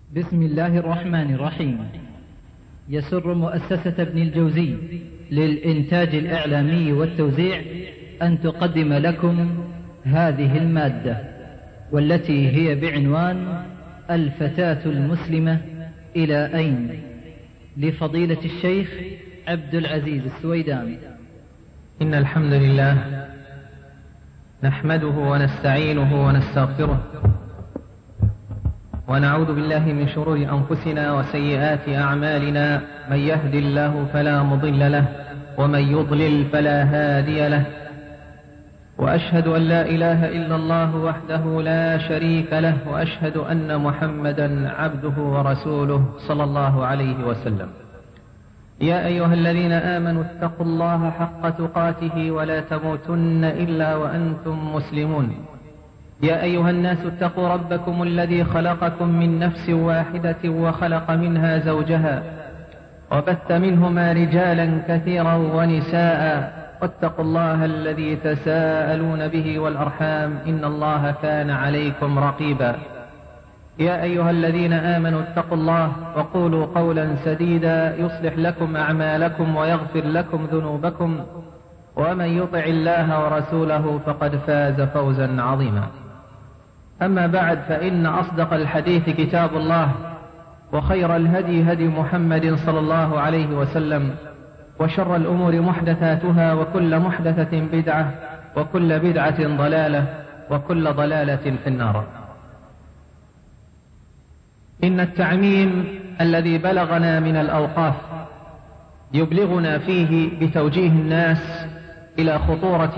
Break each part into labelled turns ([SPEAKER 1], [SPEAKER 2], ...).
[SPEAKER 1] بسم الله الرحمن الرحيم. يسر مؤسسة ابن الجوزي للإنتاج الإعلامي والتوزيع أن تقدم لكم هذه المادة، والتي هي بعنوان الفتاة المسلمة إلى أين؟ لفضيلة الشيخ عبد العزيز السويدان.
[SPEAKER 2] إن الحمد لله نحمده ونستعينه ونستغفره، ونعوذ بالله من شرور أنفسنا وسيئات أعمالنا. من يهد الله فلا مضل له، ومن يضلل فلا هادي له. وأشهد أن لا إله إلا الله وحده لا شريك له، وأشهد أن محمدا عبده ورسوله صلى الله عليه وسلم. يا أيها الذين آمنوا اتقوا الله حق تقاته ولا تموتن إلا وأنتم مسلمون. يا أيها الناس اتقوا ربكم الذي خلقكم من نفس واحدة وخلق منها زوجها، وبث منهما رجالا كثيرا ونساء، واتقوا الله الذي تساءلون به والأرحام، إن الله كان عليكم رقيبا. يا أيها الذين آمنوا اتقوا الله وقولوا قولا سديدا يصلح لكم أعمالكم ويغفر لكم ذنوبكم، ومن يطع الله ورسوله فقد فاز فوزا عظيما. أما بعد، فإن أصدق الحديث كتاب الله، وخير الهدي هدي محمد صلى الله عليه وسلم، وشر الأمور محدثاتها، وكل محدثة بدعة، وكل بدعة ضلالة، وكل ضلالة في النار. إن التعميم الذي بلغنا من الأوقاف يبلغنا فيه بتوجيه الناس إلى خطورة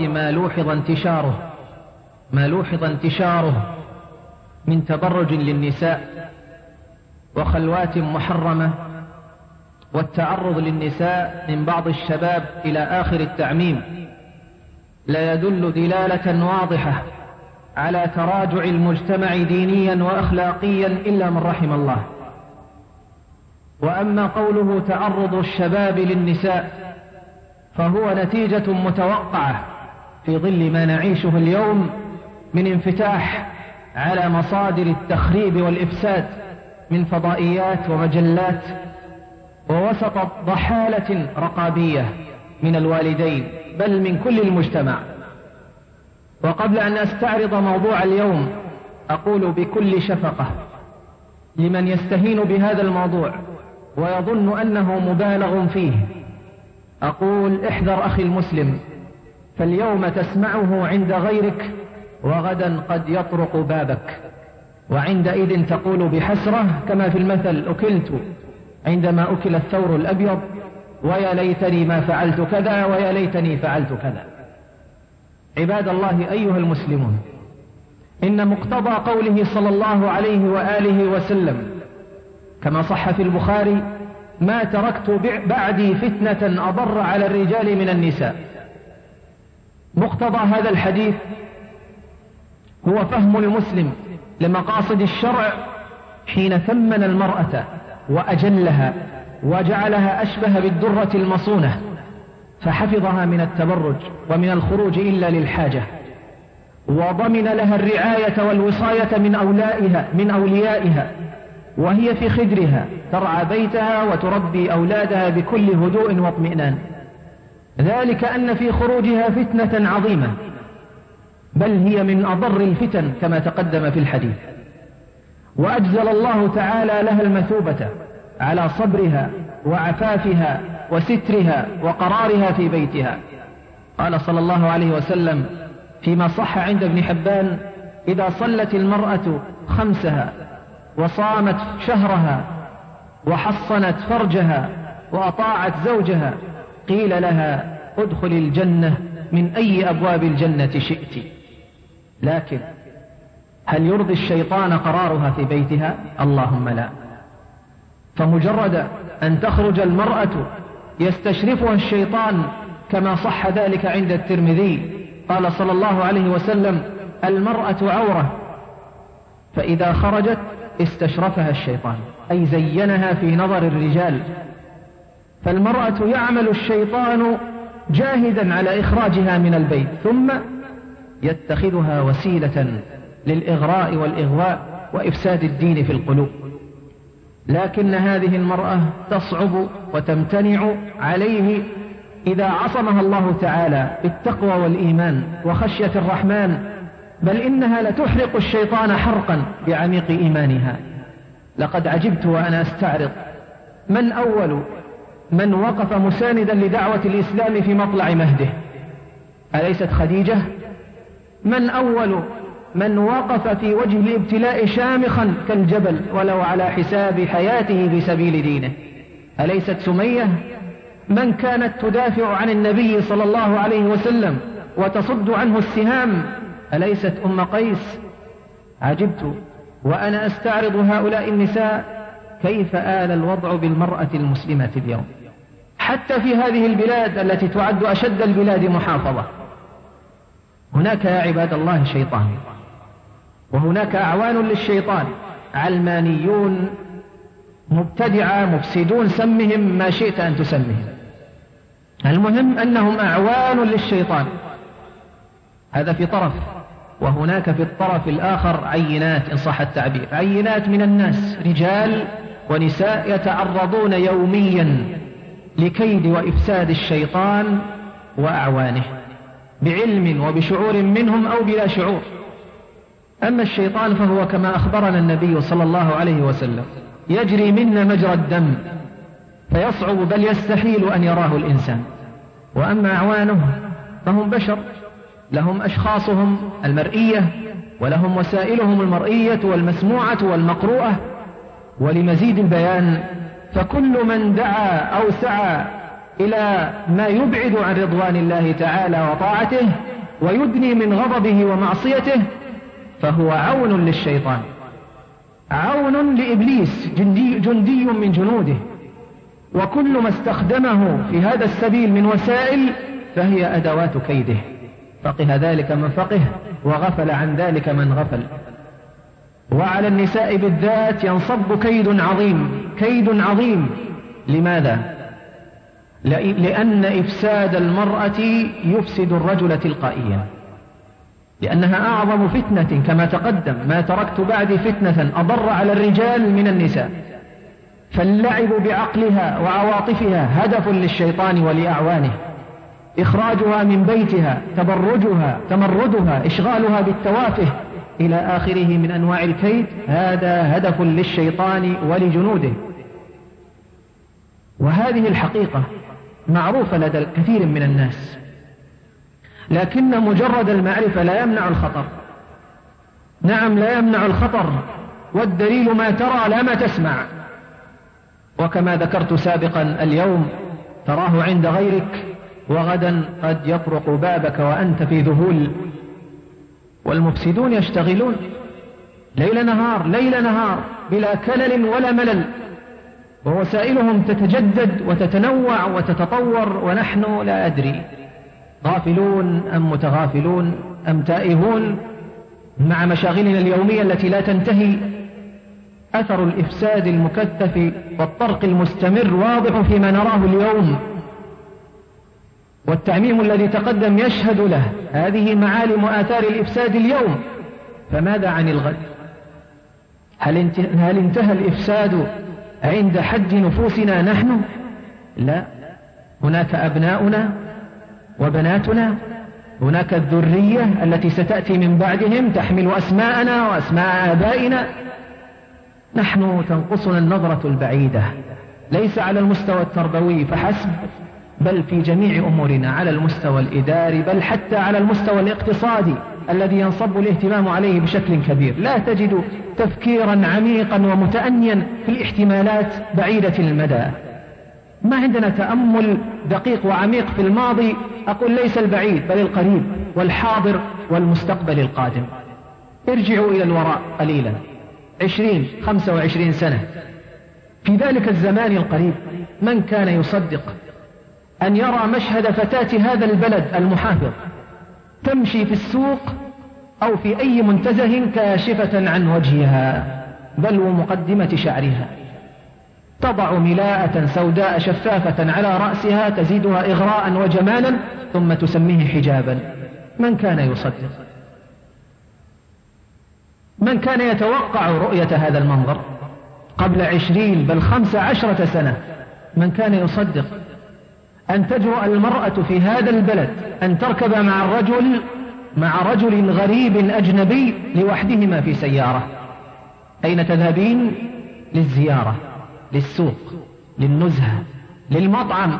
[SPEAKER 2] ما لوحظ انتشاره من تبرج للنساء وخلوات محرمة، والتعرض للنساء من بعض الشباب إلى آخر التعميم، لا يدل دلالة واضحة على تراجع المجتمع دينيا وأخلاقيا إلا من رحم الله. وأما قوله تعرض الشباب للنساء فهو نتيجة متوقعة في ظل ما نعيشه اليوم من انفتاح على مصادر التخريب والإفساد من فضائيات ومجلات، ووسط ضحالة رقابية من الوالدين بل من كل المجتمع. وقبل أن أستعرض موضوع اليوم أقول بكل شفقة لمن يستهين بهذا الموضوع ويظن أنه مبالغ فيه، أقول احذر أخي المسلم، فاليوم تسمعه عند غيرك، وغدا قد يطرق بابك، وعندئذ تقول بحسرة كما في المثل: أكلت عندما أكل الثور الأبيض، ويا ليتني ما فعلت كذا، ويا ليتني فعلت كذا. عباد الله أيها المسلمون، إن مقتضى قوله صلى الله عليه وآله وسلم كما صح في البخاري: ما تركت بعدي فتنة أضر على الرجال من النساء. مقتضى هذا الحديث هو فهم المسلم لمقاصد الشرع حين ثمن المرأة وأجلها وجعلها أشبه بالدرة المصونة، فحفظها من التبرج ومن الخروج إلا للحاجة، وضمن لها الرعاية والوصاية من أوليائها، وهي في خدرها ترعى بيتها وتربي أولادها بكل هدوء واطمئنان. ذلك أن في خروجها فتنة عظيمة، بل هي من أضر الفتن كما تقدم في الحديث. وأجزل الله تعالى لها المثوبة على صبرها وعفافها وسترها وقرارها في بيتها. قال صلى الله عليه وسلم فيما صح عند ابن حبان: إذا صلت المرأة خمسها وصامت شهرها وحصنت فرجها وأطاعت زوجها قيل لها: ادخل الجنة من أي أبواب الجنة شئت. لكن هل يرضي الشيطان قرارها في بيتها؟ اللهم لا. فمجرد أن تخرج المرأة يستشرفها الشيطان، كما صح ذلك عند الترمذي قال صلى الله عليه وسلم: المرأة عورة، فإذا خرجت استشرفها الشيطان، أي زينها في نظر الرجال. فالمرأة يعمل الشيطان جاهدا على إخراجها من البيت، ثم يتخذها وسيلة للإغراء والإغواء وإفساد الدين في القلوب. لكن هذه المرأة تصعب وتمتنع عليه إذا عصمها الله تعالى بالتقوى والإيمان وخشية الرحمن، بل إنها لتحرق الشيطان حرقا بعميق إيمانها. لقد عجبت وأنا أستعرض من أول من وقف مساندا لدعوة الإسلام في مطلع مهده؟ أليست خديجة؟ من أول من وقف في وجه الابتلاء شامخا كالجبل ولو على حساب حياته في سبيل دينه؟ أليست سمية؟ من كانت تدافع عن النبي صلى الله عليه وسلم وتصد عنه السهام؟ أليست أم قيس؟ عجبت وأنا أستعرض هؤلاء النساء كيف آل الوضع بالمرأة المسلمة اليوم، حتى في هذه البلاد التي تعد أشد البلاد محافظة. هناك يا عباد الله شيطان، وهناك أعوان للشيطان، علمانيون، مبتدعة، مفسدون، سمهم ما شئت أن تسمهم، المهم أنهم أعوان للشيطان. هذا في طرف، وهناك في الطرف الآخر عينات إن صح التعبير، عينات من الناس، رجال ونساء يتعرضون يوميا لكيد وإفساد الشيطان وأعوانه بعلم وبشعور منهم أو بلا شعور. أما الشيطان فهو كما أخبرنا النبي صلى الله عليه وسلم يجري منا مجرى الدم، فيصعب بل يستحيل أن يراه الإنسان. وأما أعوانه فهم بشر، لهم أشخاصهم المرئية ولهم وسائلهم المرئية والمسموعة والمقروءة. ولمزيد البيان فكل من دعا أو سعى إلى ما يبعد عن رضوان الله تعالى وطاعته ويدني من غضبه ومعصيته فهو عون للشيطان، عون لإبليس، جندي من جنوده. وكل ما استخدمه في هذا السبيل من وسائل فهي أدوات كيده. فقه ذلك من فقه وغفل عن ذلك من غفل. وعلى النساء بالذات ينصب كيد عظيم، كيد عظيم. لماذا؟ لأن إفساد المرأة يفسد الرجل تلقائيا، لأنها أعظم فتنة كما تقدم، ما تركت بعدي فتنة أضر على الرجال من النساء. فاللعب بعقلها وعواطفها هدف للشيطان ولأعوانه، إخراجها من بيتها، تبرجها، تمردها، إشغالها بالتوافه إلى آخره من أنواع الكيد، هذا هدف للشيطان ولجنوده. وهذه الحقيقة معروفة لدى الكثير من الناس، لكن مجرد المعرفة لا يمنع الخطر. نعم لا يمنع الخطر، والدليل ما ترى لا ما تسمع. وكما ذكرت سابقا اليوم تراه عند غيرك وغدا قد يطرق بابك وأنت في ذهول. والمفسدون يشتغلون ليل نهار ليل نهار بلا كلل ولا ملل، ووسائلهم تتجدد وتتنوع وتتطور، ونحن لا أدري غافلون أم متغافلون أم تائهون مع مشاغلنا اليومية التي لا تنتهي. أثر الإفساد المكثف والطرق المستمر واضح فيما نراه اليوم، والتعميم الذي تقدم يشهد له. هذه معالم آثار الإفساد اليوم، فماذا عن الغد؟ هل انتهى الإفساد عند حد نفوسنا نحن؟ لا، هناك أبناؤنا وبناتنا، هناك الذرية التي ستأتي من بعدهم تحمل أسماءنا وأسماء آبائنا. نحن تنقصنا النظرة البعيدة، ليس على المستوى التربوي فحسب، بل في جميع أمورنا، على المستوى الإداري، بل حتى على المستوى الاقتصادي الذي ينصب الاهتمام عليه بشكل كبير. لا تجد تفكيرا عميقا ومتأنيا في الاحتمالات بعيدة المدى. ما عندنا تأمل دقيق وعميق في الماضي، أقول ليس البعيد بل القريب والحاضر والمستقبل القادم. ارجعوا إلى الوراء قليلا 20-25 سنة. في ذلك الزمان القريب من كان يصدق أن يرى مشهد فتاة هذا البلد المحافظ تمشي في السوق أو في أي منتزه كاشفة عن وجهها بل ومقدمة شعرها، تضع ملاءة سوداء شفافة على رأسها تزيدها إغراء وجمالا ثم تسميه حجابا؟ من كان يصدق؟ من كان يتوقع رؤية هذا المنظر؟ قبل 20 بل 15 سنة. من كان يصدق أن تجرؤ المرأة في هذا البلد أن تركب مع رجل غريب أجنبي لوحدهما في سيارة؟ أين تذهبين؟ للزيارة، للسوق، للنزهة، للمطعم.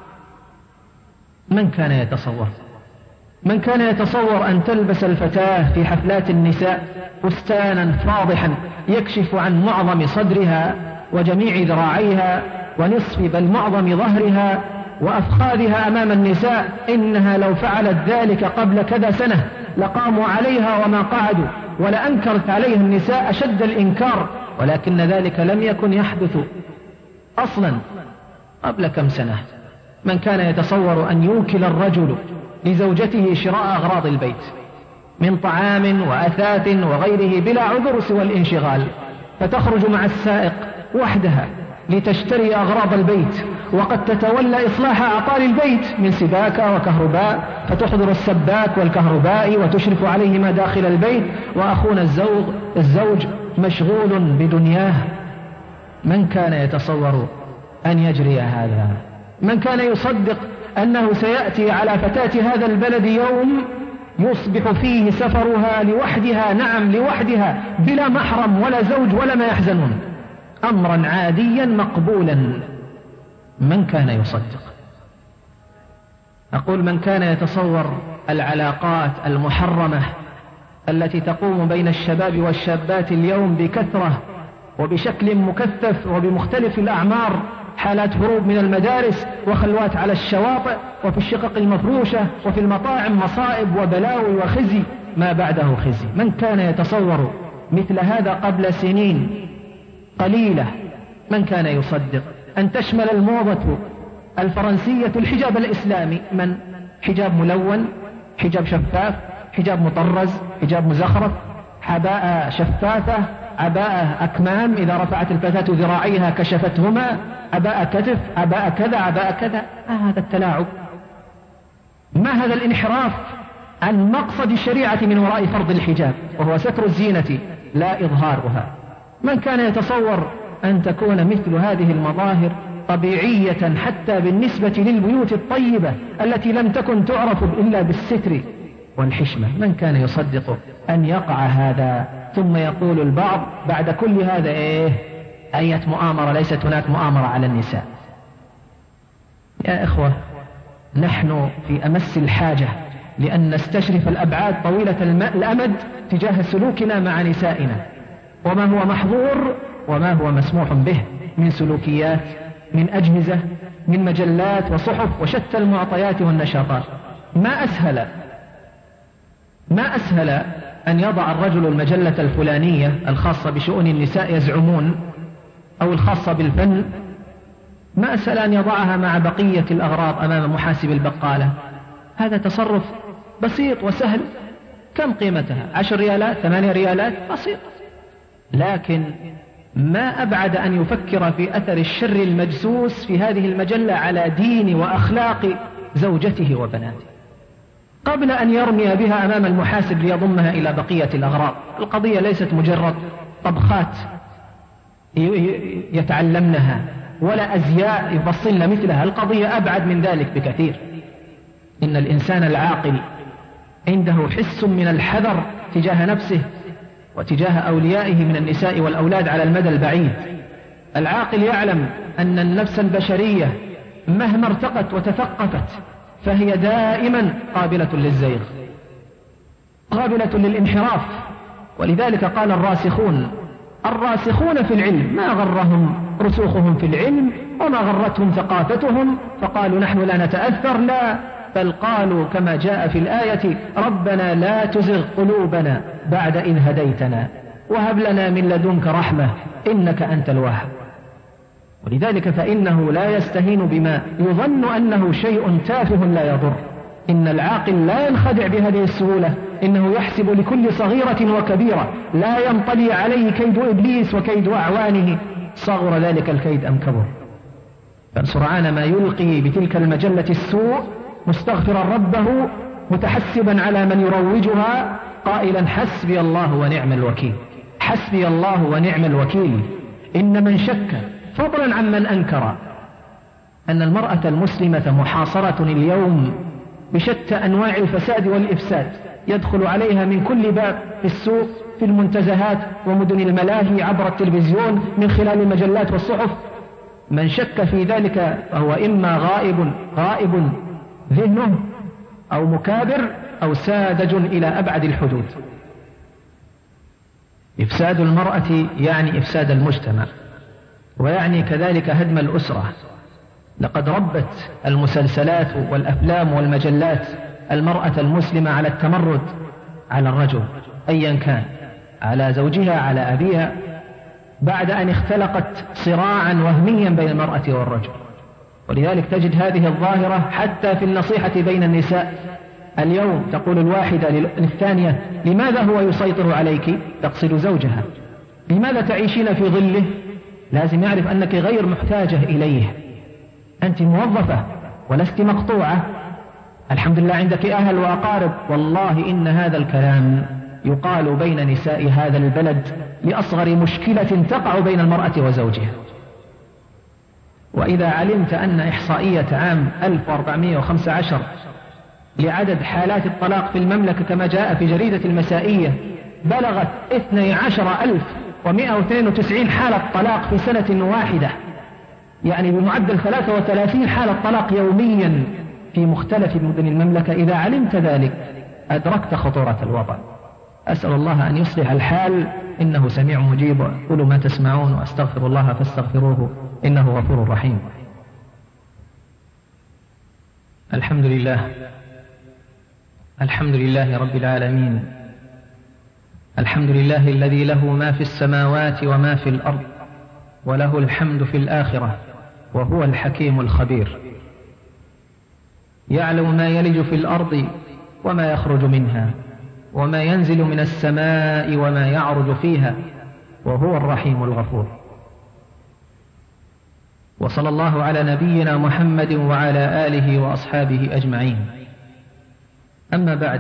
[SPEAKER 2] من كان يتصور أن تلبس الفتاة في حفلات النساء فستانا فاضحا يكشف عن معظم صدرها وجميع ذراعيها ونصف بل معظم ظهرها وأفخاذها أمام النساء؟ إنها لو فعلت ذلك قبل كذا سنة لقاموا عليها وما قعدوا، ولأنكرت عليها النساء أشد الإنكار، ولكن ذلك لم يكن يحدث أصلا قبل كم سنة. من كان يتصور أن يوكل الرجل لزوجته شراء أغراض البيت من طعام وأثاث وغيره بلا عذر سوى الانشغال، فتخرج مع السائق وحدها لتشتري أغراض البيت، وقد تتولى إصلاح أعطال البيت من سباكة وكهرباء، فتحضر السباك والكهربائي وتشرف عليهما داخل البيت، وأخونا الزوج مشغول بدنياه. من كان يتصور أن يجري هذا؟ من كان يصدق أنه سيأتي على فتاة هذا البلد يوم يصبح فيه سفرها لوحدها، نعم لوحدها، بلا محرم ولا زوج ولا ما يحزنون، أمرا عاديا مقبولا؟ من كان يصدق؟ أقول من كان يتصور العلاقات المحرمة التي تقوم بين الشباب والشابات اليوم بكثرة وبشكل مكثف وبمختلف الأعمار، حالات هروب من المدارس وخلوات على الشواطئ وفي الشقق المفروشة وفي المطاعم، مصائب وبلاوي وخزي ما بعده خزي. من كان يتصور مثل هذا قبل سنين قليلة؟ من كان يصدق أن تشمل الموضة الفرنسية الحجاب الإسلامي؟ من حجاب ملون، حجاب شفاف، حجاب مطرز، حجاب مزخرف، عباءة شفافة، عباءة أكمام إذا رفعت الفتاة ذراعيها كشفتهما، عباءة كتف، عباءة كذا، عباءة كذا. ما هذا التلاعب؟ ما هذا الانحراف عن مقصد الشريعة من وراء فرض الحجاب، وهو ستر الزينة لا إظهارها؟ من كان يتصور أن تكون مثل هذه المظاهر طبيعية حتى بالنسبة للبيوت الطيبة التي لم تكن تعرف إلا بالستر والحشمة؟ من كان يصدق أن يقع هذا؟ ثم يقول البعض بعد كل هذا أية مؤامرة؟ ليست هناك مؤامرة على النساء. يا إخوة، نحن في أمس الحاجة لأن نستشرف الأبعاد طويلة الأمد تجاه سلوكنا مع نسائنا، وما هو محظور وما هو مسموح به من سلوكيات، من أجهزة، من مجلات وصحف وشتى المعطيات والنشاطات. ما أسهل أن يضع الرجل المجلة الفلانية الخاصة بشؤون النساء يزعمون، أو الخاصة بالفن، ما أسهل أن يضعها مع بقية الأغراض أمام محاسب البقالة. هذا تصرف بسيط وسهل. كم قيمتها؟ 10 ريالات، 8 ريالات، بسيط. لكن ما أبعد أن يفكر في أثر الشر المجسوس في هذه المجلة على دين وأخلاق زوجته وبناته، قبل أن يرمي بها أمام المحاسب ليضمها إلى بقية الأغراض. القضية ليست مجرد طبخات يتعلمنها ولا أزياء يفصلن مثلها، القضية أبعد من ذلك بكثير. إن الإنسان العاقل عنده حس من الحذر تجاه نفسه وتجاه أوليائه من النساء والأولاد على المدى البعيد. العاقل يعلم أن النفس البشرية مهما ارتقت وتثقفت فهي دائما قابلة للزيغ، قابلة للانحراف. ولذلك قال الراسخون في العلم ما غرهم رسوخهم في العلم وما غرتهم ثقافتهم فقالوا نحن لا نتأثر، لا، بل قالوا كما جاء في الآية ربنا لا تزغ قلوبنا بعد إذ هديتنا وهب لنا من لدنك رحمة إنك أنت الوهاب. ولذلك فإنه لا يستهين بما يظن أنه شيء تافه لا يضر. إن العاقل لا ينخدع بهذه السهولة، إنه يحسب لكل صغيرة وكبيرة لا ينطلي عليه كيد إبليس وكيد أعوانه، صغر ذلك الكيد أم كبر. فسرعان ما يلقي بتلك المجلة السوء مستغفرا ربه متحسبا على من يروجها قائلا حسبي الله ونعم الوكيل، حسبي الله ونعم الوكيل. إن من شك فضلا عمن أنكر أن المرأة المسلمة محاصرة اليوم بشتى أنواع الفساد والإفساد، يدخل عليها من كل باب، في السوق، في المنتزهات ومدن الملاهي، عبر التلفزيون، من خلال المجلات والصحف. من شك في ذلك فهو إما غائب ذهنه، أو مكابر، أو ساذج إلى أبعد الحدود. إفساد المرأة يعني إفساد المجتمع، ويعني كذلك هدم الأسرة. لقد ربت المسلسلات والأفلام والمجلات المرأة المسلمة على التمرد على الرجل أيا كان، على زوجها، على أبيها، بعد أن اختلقت صراعا وهميا بين المرأة والرجل. ولذلك تجد هذه الظاهرة حتى في النصيحة بين النساء. اليوم تقول الواحدة للثانية: لماذا هو يسيطر عليك؟ تقصد زوجها. لماذا تعيشين في ظله؟ لازم يعرف أنك غير محتاجة إليه، أنت موظفة ولست مقطوعة، الحمد لله عندك أهل وأقارب. والله إن هذا الكلام يقال بين نساء هذا البلد لأصغر مشكلة تقع بين المرأة وزوجها. وإذا علمت أن إحصائية عام 1415 لعدد حالات الطلاق في المملكة كما جاء في جريدة المسائية بلغت 12,192 حالة طلاق في سنة واحدة، يعني بمعدل 33 حالة طلاق يوميا في مختلف مدن المملكة. إذا علمت ذلك أدركت خطورة الوضع. أسأل الله أن يصلح الحال، إنه سميع مجيب. قولوا ما تسمعون وأستغفر الله فاستغفروه إنه غفور رحيم. الحمد لله رب العالمين. الحمد لله الذي له ما في السماوات وما في الأرض، وله الحمد في الآخرة، وهو الحكيم الخبير. يعلم ما يلج في الأرض وما يخرج منها، وما ينزل من السماء وما يعرج فيها، وهو الرحيم الغفور. وصلى الله على نبينا محمد وعلى آله وأصحابه أجمعين. أما بعد،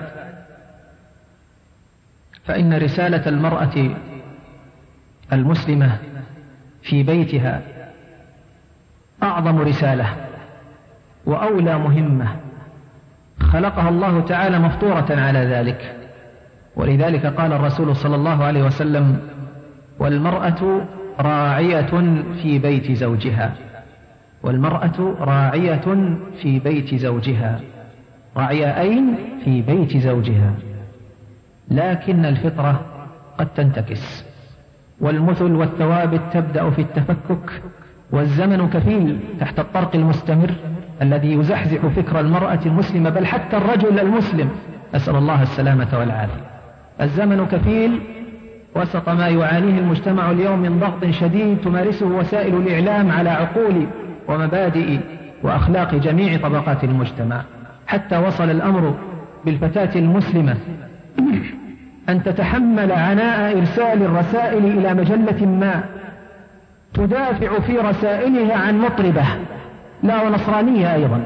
[SPEAKER 2] فإن رسالة المرأة المسلمة في بيتها أعظم رسالة وأولى مهمة خلقها الله تعالى مفطورة على ذلك. ولذلك قال الرسول صلى الله عليه وسلم: والمرأة راعية في بيت زوجها. والمرأة راعية في بيت زوجها، راعية أين؟ في بيت زوجها. لكن الفطرة قد تنتكس، والمثل والثوابت تبدأ في التفكك، والزمن كفيل تحت الطرق المستمر الذي يزحزح فكر المرأة المسلمة، بل حتى الرجل المسلم، أسأل الله السلامة والعافية. الزمن كفيل وسط ما يعانيه المجتمع اليوم من ضغط شديد تمارسه وسائل الإعلام على عقول ومبادئ وأخلاق جميع طبقات المجتمع، حتى وصل الأمر بالفتاة المسلمة أن تتحمل عناء إرسال الرسائل إلى مجلة ما تدافع في رسائلها عن مطربة لا ونصرانية أيضا،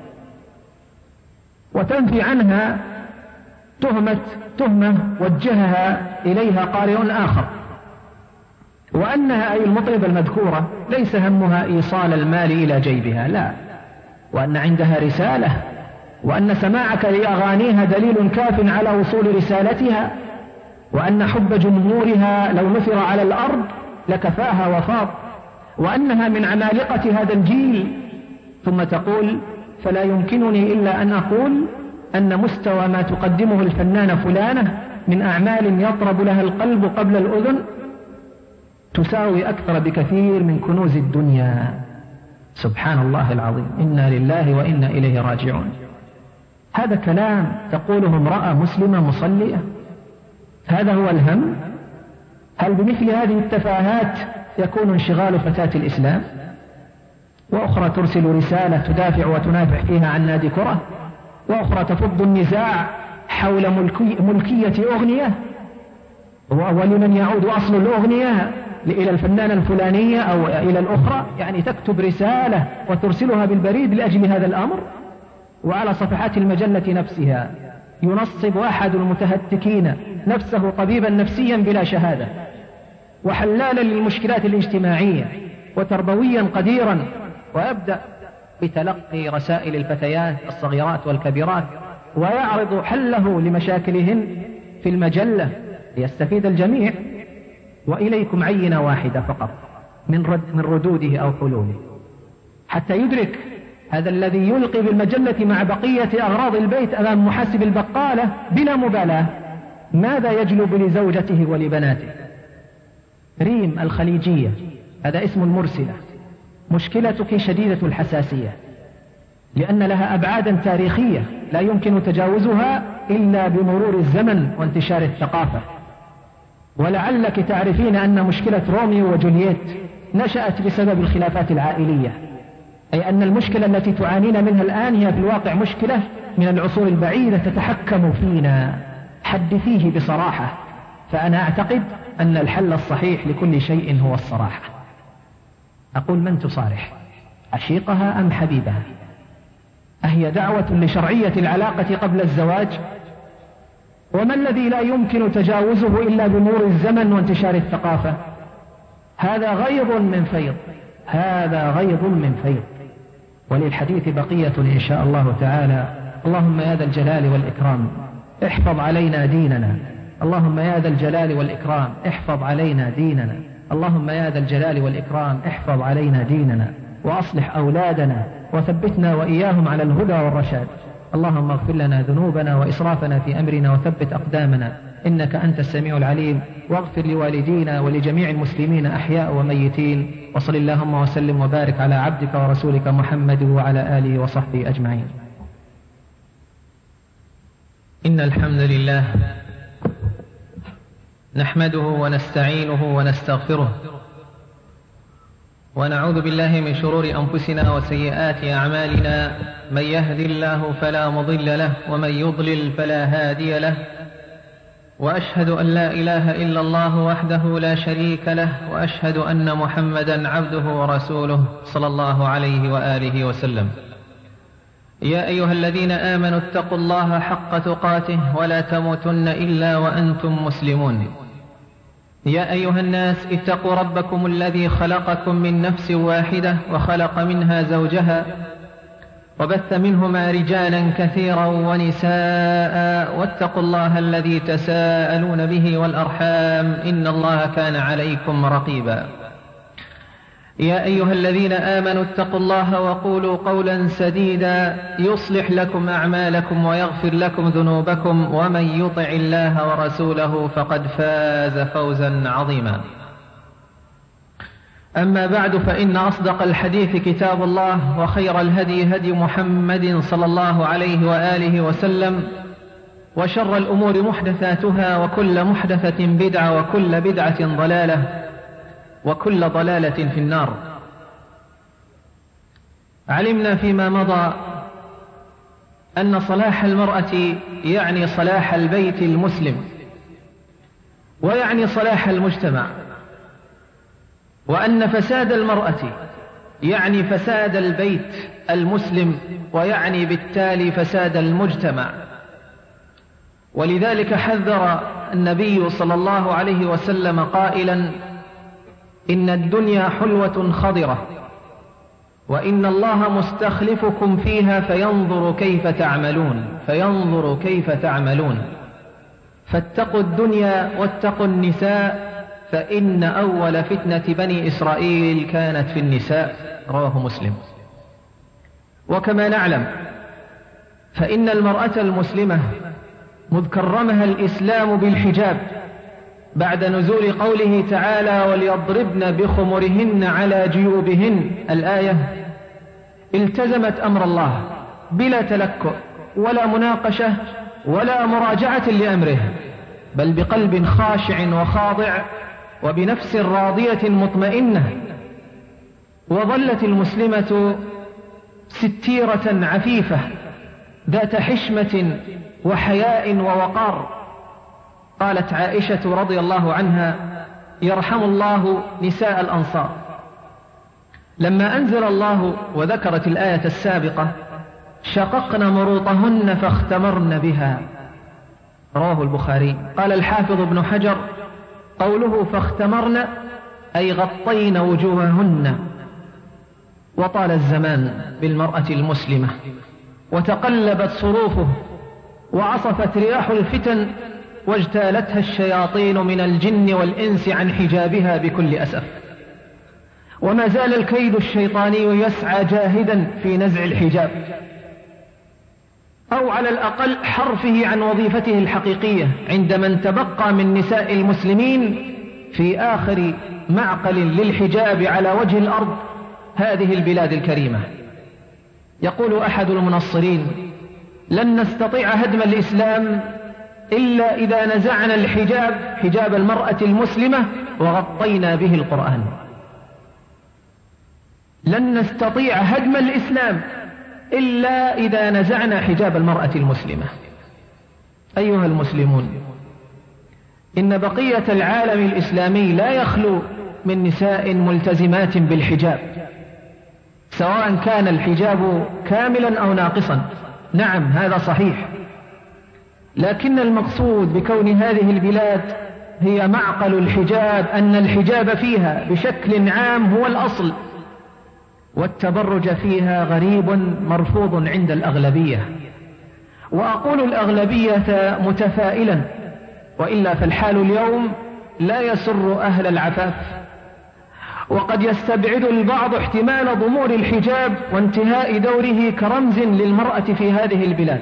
[SPEAKER 2] وتنفي عنها تهمة وجهها إليها قارئ آخر، وأنها أي المطربة المذكورة ليس همها إيصال المال إلى جيبها، لا، وأن عندها رسالة، وأن سماعك لأغانيها دليل كاف على وصول رسالتها، وأن حب جمهورها لو نثر على الأرض لكفاها وفاض، وأنها من عمالقة هذا الجيل. ثم تقول: فلا يمكنني إلا أن أقول أن مستوى ما تقدمه الفنانة فلانة من أعمال يطرب لها القلب قبل الأذن تساوي أكثر بكثير من كنوز الدنيا. سبحان الله العظيم، إنا لله وإنا إليه راجعون. هذا كلام تقوله امرأة مسلمة مصلية؟ هذا هو الهم؟ هل بمثل هذه التفاهات يكون انشغال فتاة الإسلام؟ وأخرى ترسل رسالة تدافع وتنافع فيها عن نادي كرة، وأخرى تفض النزاع حول ملكية أغنية، ولمن يعود أصل الأغنية إلى الفنانة الفلانية أو إلى الأخرى، يعني تكتب رسالة وترسلها بالبريد لأجل هذا الأمر. وعلى صفحات المجلة نفسها ينصب أحد المتهتكين نفسه طبيبا نفسيا بلا شهادة، وحلالا للمشكلات الاجتماعية وتربويا قديرا، ويبدأ بتلقي رسائل الفتيات الصغيرات والكبيرات ويعرض حله لمشاكلهن في المجلة ليستفيد الجميع. وإليكم عينة واحدة فقط من ردوده أو حلوله حتى يدرك هذا الذي يلقي بالمجلة مع بقية أغراض البيت أمام محاسب البقالة بلا مبالاة ماذا يجلب لزوجته ولبناته. ريم الخليجية، هذا اسم المرسلة، مشكلتك شديدة الحساسية لأن لها أبعادا تاريخية لا يمكن تجاوزها إلا بمرور الزمن وانتشار الثقافة. ولعلك تعرفين أن مشكلة روميو وجولييت نشأت بسبب الخلافات العائلية، أي أن المشكلة التي تعانين منها الآن هي في الواقع مشكلة من العصور البعيدة تتحكم فينا. حدثيه بصراحة، فأنا أعتقد أن الحل الصحيح لكل شيء هو الصراحة. أقول من تصارح، عشيقها أم حبيبها؟ أهي دعوة لشرعية العلاقة قبل الزواج؟ وما الذي لا يمكن تجاوزه إلا بمرور الزمن وانتشار الثقافة؟ هذا غيض من فيض، هذا غيض من فيض. وللحديث بقية إن شاء الله تعالى. اللهم يا ذا الجلال والإكرام احفظ علينا ديننا، اللهم يا ذا الجلال والإكرام احفظ علينا ديننا، اللهم يا ذا الجلال والإكرام احفظ علينا ديننا، وأصلح أولادنا وثبتنا وإياهم على الهدى والرشاد. اللهم اغفر لنا ذنوبنا وإسرافنا في أمرنا وثبت أقدامنا إنك أنت السميع العليم، واغفر لوالدينا ولجميع المسلمين أحياء وميتين. وصل اللهم وسلم وبارك على عبدك ورسولك محمد وعلى آله وصحبه أجمعين.
[SPEAKER 3] إن الحمد لله نحمده ونستعينه ونستغفره، ونعوذ بالله من شرور أنفسنا وسيئات أعمالنا. من يهد الله فلا مضل له، ومن يضلل فلا هادي له. وأشهد أن لا إله إلا الله وحده لا شريك له، وأشهد أن محمدا عبده ورسوله صلى الله عليه وآله وسلم. يا أيها الذين آمنوا اتقوا الله حق تقاته ولا تموتن إلا وأنتم مسلمون. يا أيها الناس اتقوا ربكم الذي خلقكم من نفس واحدة وخلق منها زوجها وبث منهما رجالا كثيرا ونساء، واتقوا الله الذي تساءلون به والأرحام إن الله كان عليكم رقيبا. يا أيها الذين آمنوا اتقوا الله وقولوا قولا سديدا يصلح لكم أعمالكم ويغفر لكم ذنوبكم، ومن يطع الله ورسوله فقد فاز فوزا عظيما. أما بعد، فإن أصدق الحديث كتاب الله، وخير الهدي هدي محمد صلى الله عليه وآله وسلم، وشر الأمور محدثاتها، وكل محدثة بدعة، وكل بدعة ضلالة، وكل ضلالة في النار. علمنا فيما مضى أن صلاح المرأة يعني صلاح البيت المسلم، ويعني صلاح المجتمع، وأن فساد المرأة يعني فساد البيت المسلم، ويعني بالتالي فساد المجتمع. ولذلك حذر النبي صلى الله عليه وسلم قائلا: إن الدنيا حلوة خضرة، وإن الله مستخلفكم فيها فينظر كيف تعملون. فاتقوا الدنيا واتقوا النساء، فإن أول فتنة بني إسرائيل كانت في النساء. رواه مسلم. وكما نعلم فإن المرأة المسلمة مذ كرمها الإسلام بالحجاب بعد نزول قوله تعالى: وليضربن بخمرهن على جيوبهن، الآية، التزمت أمر الله بلا تلكؤ ولا مناقشة ولا مراجعة لأمره، بل بقلب خاشع وخاضع وبنفس راضية مطمئنة. وظلت المسلمة ستيرة عفيفة ذات حشمة وحياء ووقار. قالت عائشة رضي الله عنها: يرحم الله نساء الأنصار. لما أنزل الله وذكرت الآية السابقة: شققن مروطهن فاختمرن بها. رواه البخاري. قال الحافظ ابن حجر:
[SPEAKER 2] قوله فاختمرن أي غطين وجوههن. وطال الزمان بالمرأة المسلمة وتقلبت صروفه وعصفت رياح الفتن واجتالتها الشياطين من الجن والإنس عن حجابها بكل أسف، وما زال الكيد الشيطاني يسعى جاهدا في نزع الحجاب أو على الأقل حرفه عن وظيفته الحقيقية عند من تبقى من نساء المسلمين في آخر معقل للحجاب على وجه الأرض هذه البلاد الكريمة. يقول أحد المنصرين: لن نستطيع هدم الإسلام إلا إذا نزعنا الحجاب، حجاب المرأة المسلمة، وغطينا به القرآن. لن نستطيع هدم الإسلام إلا إذا نزعنا حجاب المرأة المسلمة. أيها المسلمون، إن بقية العالم الإسلامي لا يخلو من نساء ملتزمات بالحجاب، سواء كان الحجاب كاملا أو ناقصا. نعم، هذا صحيح، لكن المقصود بكون هذه البلاد هي معقل الحجاب أن الحجاب فيها بشكل عام هو الأصل، والتبرج فيها غريب مرفوض عند الأغلبية. وأقول الأغلبية متفائلا، وإلا فالحال اليوم لا يسر أهل العفاف، وقد يستبعد البعض احتمال ضمور الحجاب وانتهاء دوره كرمز للمرأة في هذه البلاد،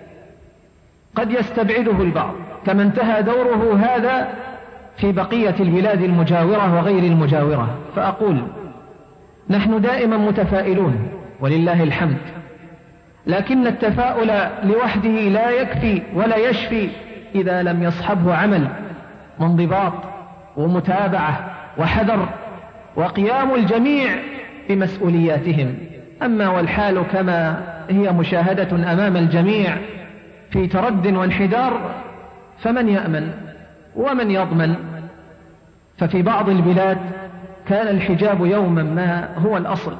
[SPEAKER 2] قد يستبعده البعض كما انتهى دوره هذا في بقية البلاد المجاورة وغير المجاورة. فأقول نحن دائما متفائلون ولله الحمد، لكن التفاؤل لوحده لا يكفي ولا يشفي إذا لم يصحبه عمل وانضباط ومتابعة وحذر وقيام الجميع بمسؤولياتهم. أما والحال كما هي مشاهدة أمام الجميع في ترد وانحدار، فمن يأمن ومن يضمن؟ ففي بعض البلاد كان الحجاب يوما ما هو الأصل،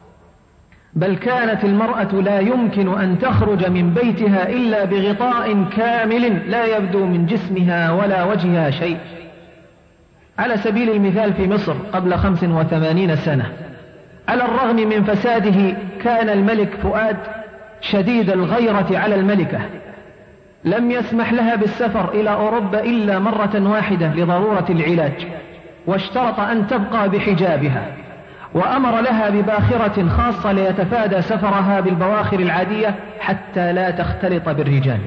[SPEAKER 2] بل كانت المرأة لا يمكن أن تخرج من بيتها إلا بغطاء كامل لا يبدو من جسمها ولا وجهها شيء. على سبيل المثال في مصر قبل 85 سنة، على الرغم من فساده، كان الملك فؤاد شديد الغيرة على الملكة، لم يسمح لها بالسفر إلى أوروبا إلا مرة واحدة لضرورة العلاج، واشترط أن تبقى بحجابها، وأمر لها بباخرة خاصة ليتفادى سفرها بالبواخر العادية حتى لا تختلط بالرجال.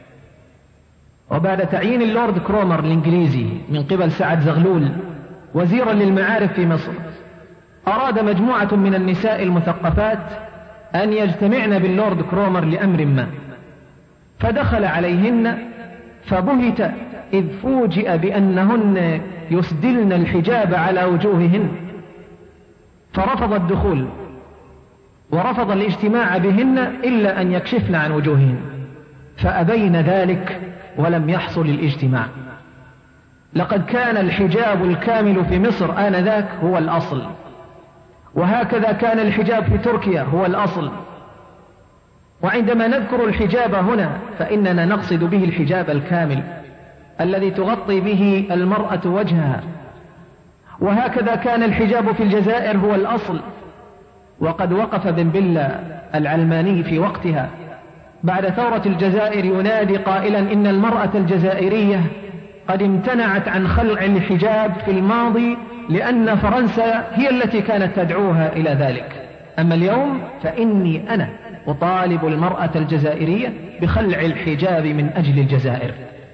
[SPEAKER 2] وبعد تعيين اللورد كرومر الإنجليزي من قبل سعد زغلول وزيرا للمعارف في مصر، أراد مجموعة من النساء المثقفات أن يجتمعن باللورد كرومر لأمر ما، فدخل عليهن فبهت إذ فوجئ بأنهن يسدلن الحجاب على وجوههن، فرفض الدخول ورفض الاجتماع بهن إلا أن يكشفن عن وجوههن، فأبين ذلك ولم يحصل الاجتماع. لقد كان الحجاب الكامل في مصر آنذاك هو الأصل، وهكذا كان الحجاب في تركيا هو الأصل. وعندما نذكر الحجاب هنا فإننا نقصد به الحجاب الكامل الذي تغطي به المرأة وجهها، وهكذا كان الحجاب في الجزائر هو الأصل. وقد وقف بن بلة العلماني في وقتها بعد ثورة الجزائر ينادي قائلا إن المرأة الجزائرية قد امتنعت عن خلع الحجاب في الماضي لأن فرنسا هي التي كانت تدعوها إلى ذلك، أما اليوم فإني أنا أطالب المرأة الجزائرية بخلع الحجاب من أجل الجزائر.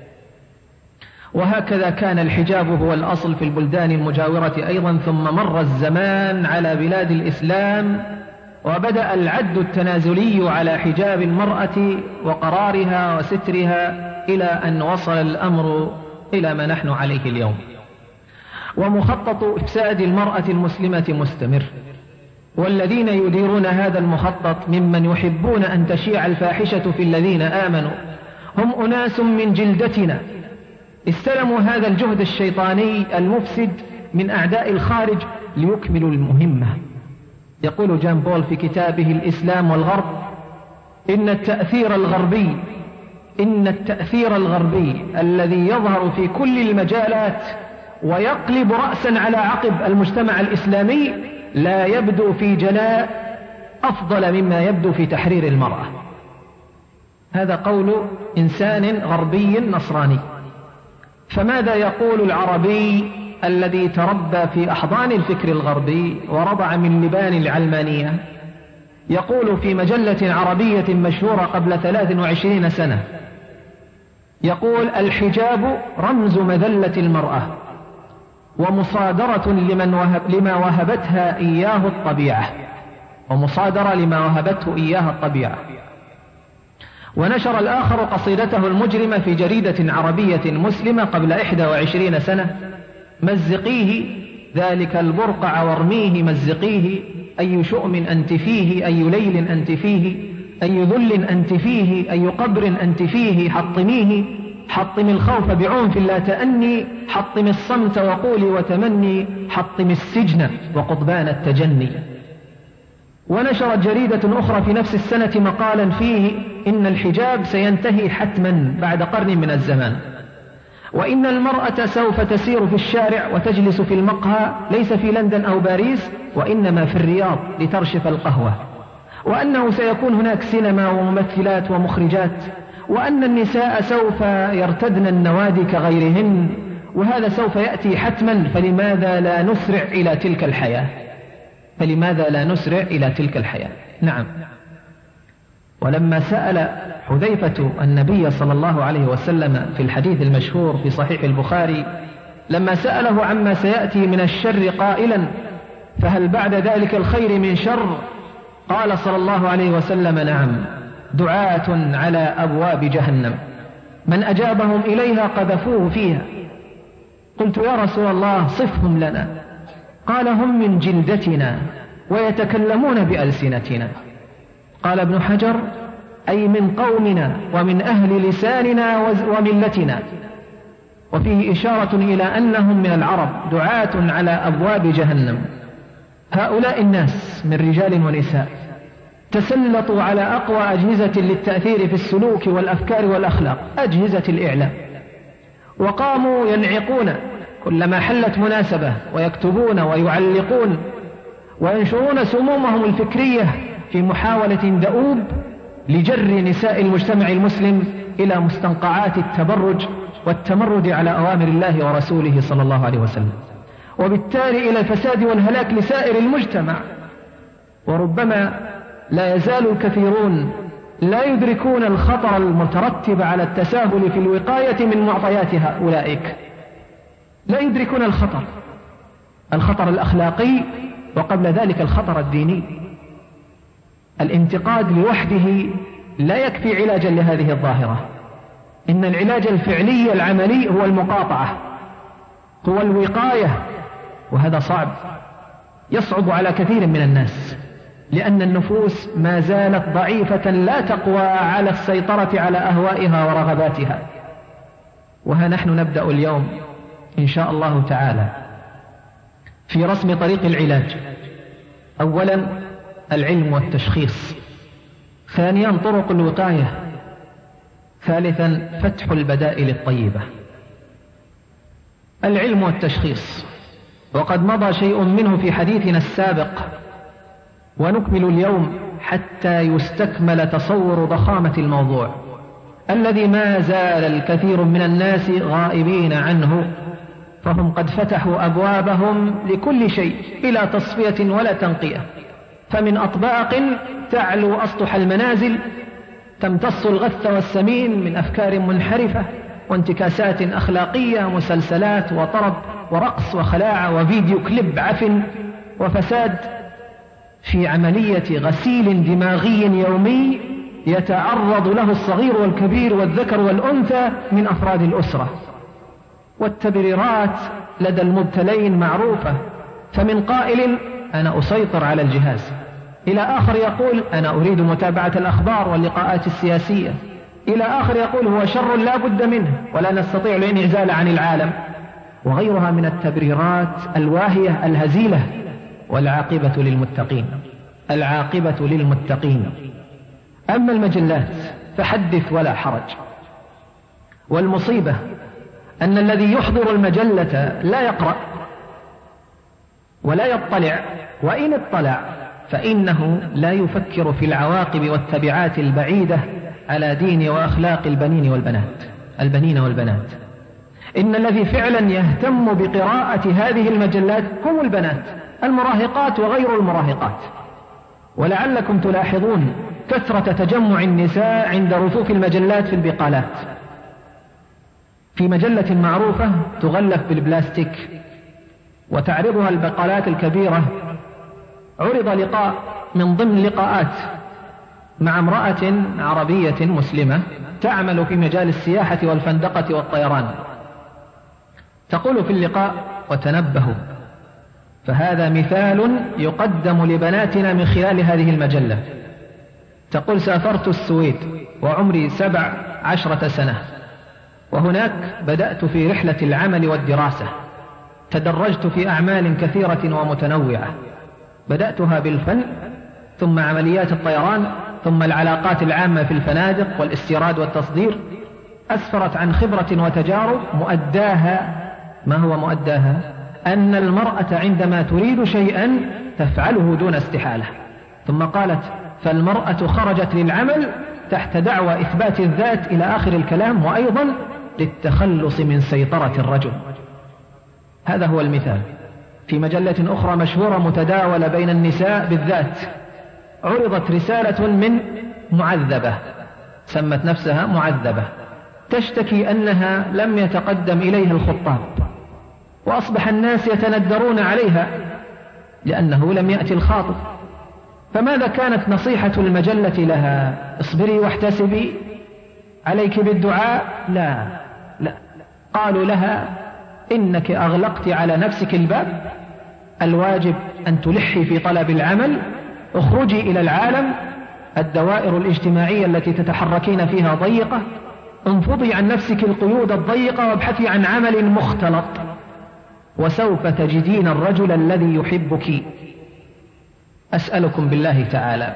[SPEAKER 2] وهكذا كان الحجاب هو الأصل في البلدان المجاورة أيضا، ثم مر الزمان على بلاد الإسلام وبدأ العد التنازلي على حجاب المرأة وقرارها وسترها إلى أن وصل الأمر إلى ما نحن عليه اليوم. ومخطط إفساد المرأة المسلمة مستمر، والذين يديرون هذا المخطط ممن يحبون أن تشيع الفاحشة في الذين آمنوا هم أناس من جلدتنا استلموا هذا الجهد الشيطاني المفسد من أعداء الخارج ليكملوا المهمة. يقول جان بول في كتابه الإسلام والغرب إن التأثير الغربي الذي يظهر في كل المجالات ويقلب رأسا على عقب المجتمع الإسلامي لا يبدو في جلاء أفضل مما يبدو في تحرير المرأة. هذا قول إنسان غربي نصراني. فماذا يقول العربي الذي تربى في أحضان الفكر الغربي ورضع من لبان العلمانية؟ يقول في مجلة عربية مشهورة قبل 23 سنة، يقول: الحجاب رمز مذلة المرأة ومصادرة لما وهبتها إياه الطبيعة، ومصادرة لما وهبته إياها الطبيعة. ونشر الآخر قصيدته المجرمة في جريدة عربية مسلمة قبل 21 سنة: مزقيه ذلك البرقع وارميه، مزقيه أي شؤم أنت فيه، أي ليل أنت فيه، أي ذل أنت فيه، أي قبر أنت فيه، حطميه، حطم الخوف بعنف لا تأني، حطم الصمت وقولي وتمني، حطم السجن وقضبان التجني. ونشرت جريدة أخرى في نفس السنة مقالا فيه: إن الحجاب سينتهي حتما بعد قرن من الزمان، وإن المرأة سوف تسير في الشارع وتجلس في المقهى ليس في لندن أو باريس وإنما في الرياض لترشف القهوة، وأنه سيكون هناك سينما وممثلات ومخرجات، وأن النساء سوف يرتدن النوادي كغيرهن، وهذا سوف يأتي حتما، فلماذا لا نسرع إلى تلك الحياة؟ فلماذا لا نسرع إلى تلك الحياة؟ نعم. ولما سأل حذيفة النبي صلى الله عليه وسلم في الحديث المشهور في صحيح البخاري، لما سأله عما سيأتي من الشر قائلا: فهل بعد ذلك الخير من شر؟ قال صلى الله عليه وسلم: نعم، دعاة على أبواب جهنم، من أجابهم إليها قذفوه فيها. قلت: يا رسول الله صفهم لنا. قال: هم من جلدتنا ويتكلمون بألسنتنا. قال ابن حجر: أي من قومنا ومن أهل لساننا وملتنا. وفيه إشارة إلى أنهم من العرب دعاة على أبواب جهنم. هؤلاء الناس من رجال ونساء تسلطوا على أقوى أجهزة للتأثير في السلوك والأفكار والأخلاق، أجهزة الإعلام، وقاموا ينعقون كلما حلت مناسبة، ويكتبون ويعلقون وينشرون سمومهم الفكرية في محاولة دؤوب لجر نساء المجتمع المسلم إلى مستنقعات التبرج والتمرد على أوامر الله ورسوله صلى الله عليه وسلم، وبالتالي إلى الفساد والهلاك لسائر المجتمع. وربما لا يزال الكثيرون لا يدركون الخطر المترتب على التساهل في الوقاية من معطيات هؤلاء، لا يدركون الخطر الأخلاقي، وقبل ذلك الخطر الديني. الانتقاد لوحده لا يكفي علاجا لهذه الظاهرة، إن العلاج الفعلي العملي هو المقاطعة، هو الوقاية، وهذا صعب، يصعب على كثير من الناس، لأن النفوس ما زالت ضعيفة لا تقوى على السيطرة على أهوائها ورغباتها. وها نحن نبدأ اليوم إن شاء الله تعالى في رسم طريق العلاج. أولا العلم والتشخيص، ثانيا طرق الوقاية، ثالثا فتح البدائل الطيبة. العلم والتشخيص، وقد مضى شيء منه في حديثنا السابق، ونكمل اليوم حتى يستكمل تصور ضخامة الموضوع الذي ما زال الكثير من الناس غائبين عنه، فهم قد فتحوا أبوابهم لكل شيء بلا تصفية ولا تنقية، فمن أطباق تعلو أسطح المنازل تمتص الغث والسمين من أفكار منحرفة وانتكاسات أخلاقية، مسلسلات وطرب ورقص وخلاعة وفيديو كليب عفن وفساد، في عملية غسيل دماغي يومي يتعرض له الصغير والكبير والذكر والأنثى من أفراد الأسرة. والتبريرات لدى المبتلين معروفة، فمن قائل أنا أسيطر على الجهاز، إلى آخر يقول أنا أريد متابعة الأخبار واللقاءات السياسية، إلى آخر يقول هو شر لا بد منه ولا نستطيع الانعزال عن العالم، وغيرها من التبريرات الواهية الهزيلة. والعاقبة للمتقين، العاقبة للمتقين. أما المجلات فحدث ولا حرج. والمصيبة أن الذي يحضر المجلة لا يقرأ ولا يطلع، وإن اطلع فإنه لا يفكر في العواقب والتبعات البعيدة على دين وأخلاق البنين والبنات. إن الذي فعلا يهتم بقراءة هذه المجلات هم البنات المراهقات وغير المراهقات. ولعلكم تلاحظون كثرة تجمع النساء عند رفوف المجلات في البقالات. في مجلة معروفة تغلف بالبلاستيك وتعرضها البقالات الكبيرة، عرض لقاء من ضمن لقاءات مع امرأة عربية مسلمة تعمل في مجال السياحة والفندقة والطيران. تقول في اللقاء: وتنبهوا، فهذا مثال يقدم لبناتنا من خلال هذه المجلة. تقول: سافرت السويد وعمري 17 سنة، وهناك بدأت في رحلة العمل والدراسة. تدرجت في أعمال كثيرة ومتنوعة، بدأتها بالفن، ثم عمليات الطيران، ثم العلاقات العامة في الفنادق والاستيراد والتصدير. أسفرت عن خبرة وتجارب مؤداها. ما هو مؤداها؟ أن المرأة عندما تريد شيئا تفعله دون استحالة. ثم قالت: فالمرأة خرجت للعمل تحت دعوى إثبات الذات إلى آخر الكلام، وأيضا للتخلص من سيطرة الرجل. هذا هو المثال. في مجلة أخرى مشهورة متداولة بين النساء بالذات، عرضت رسالة من معذبة، سمت نفسها معذبة، تشتكي أنها لم يتقدم إليها الخطاب، وأصبح الناس يتندرون عليها لأنه لم يأتي الخاطب. فماذا كانت نصيحة المجلة لها؟ اصبري واحتسبي، عليك بالدعاء؟ لا، قالوا لها: إنك أغلقت على نفسك الباب، الواجب أن تلحي في طلب العمل، اخرجي إلى العالم، الدوائر الاجتماعية التي تتحركين فيها ضيقة، انفضي عن نفسك القيود الضيقة وابحثي عن عمل مختلط، وسوف تجدين الرجل الذي يحبك. أسألكم بالله تعالى،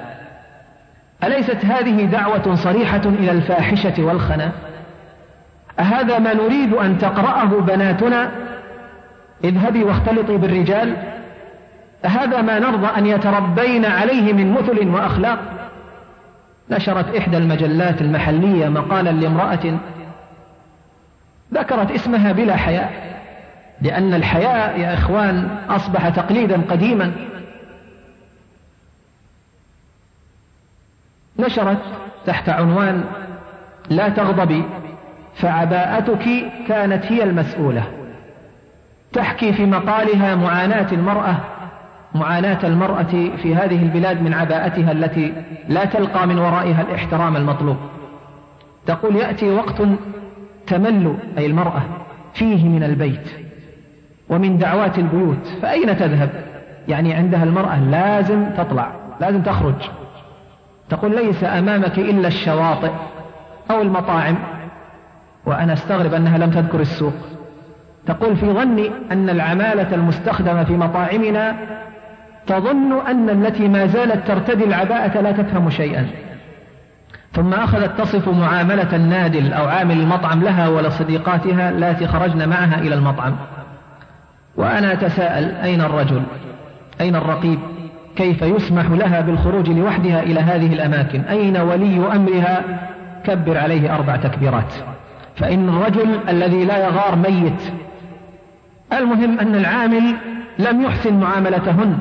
[SPEAKER 2] أليست هذه دعوة صريحة إلى الفاحشة والخنا؟ أهذا ما نريد أن تقرأه بناتنا؟ اذهبي واختلطي بالرجال. أهذا ما نرضى أن يتربين عليه من مثل وأخلاق؟ نشرت إحدى المجلات المحلية مقالا لامرأة ذكرت اسمها بلا حياء، لأن الحياء يا إخوان أصبح تقليدا قديما. نشرت تحت عنوان: لا تغضبي فعباءتك كانت هي المسؤولة. تحكي في مقالها معاناة المرأة في هذه البلاد من عباءتها التي لا تلقى من ورائها الاحترام المطلوب. تقول: يأتي وقت تمل أي المرأة فيه من البيت ومن دعوات البيوت، فأين تذهب؟ يعني عندها المرأة لازم تطلع، لازم تخرج. تقول: ليس أمامك إلا الشواطئ أو المطاعم. وأنا استغرب أنها لم تذكر السوق. تقول: في ظني أن العمالة المستخدمة في مطاعمنا تظن أن التي ما زالت ترتدي العباءة لا تفهم شيئا. ثم أخذت تصف معاملة النادل أو عامل المطعم لها ولصديقاتها التي خرجن معها إلى المطعم. وأنا أتساءل: أين الرجل؟ أين الرقيب؟ كيف يسمح لها بالخروج لوحدها إلى هذه الأماكن؟ أين ولي أمرها؟ كبر عليه 4 تكبيرات، فإن الرجل الذي لا يغار ميت. المهم أن العامل لم يحسن معاملتهن.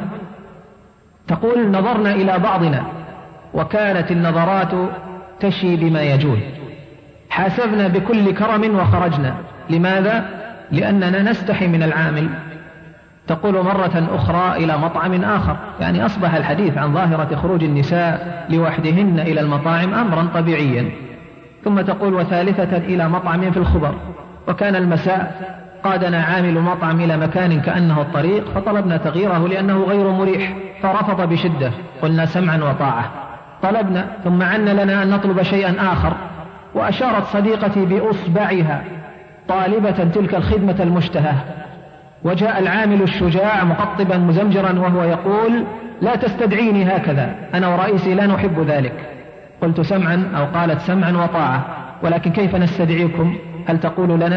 [SPEAKER 2] تقول: نظرنا إلى بعضنا وكانت النظرات تشي بما يجول، حاسبنا بكل كرم وخرجنا. لماذا؟ لأننا نستحي من العامل. تقول مرة أخرى إلى مطعم آخر، يعني أصبح الحديث عن ظاهرة خروج النساء لوحدهن إلى المطاعم أمرا طبيعيا. ثم تقول: وثالثة إلى مطعم في الخبر، وكان المساء قادنا عامل مطعم إلى مكان كأنه الطريق، فطلبنا تغييره لأنه غير مريح، فرفض بشدة. قلنا: سمعا وطاعة. طلبنا، ثم عنا لنا أن نطلب شيئا آخر. وأشارت صديقتي بأصبعها طالبة تلك الخدمة المشتهاة. وجاء العامل الشجاع مقطبا مزمجرا وهو يقول: لا تستدعيني هكذا، أنا ورئيسي لا نحب ذلك. قلت: سمعا، أو قالت: سمعا وطاعة، ولكن كيف نستدعيكم؟ هل تقول لنا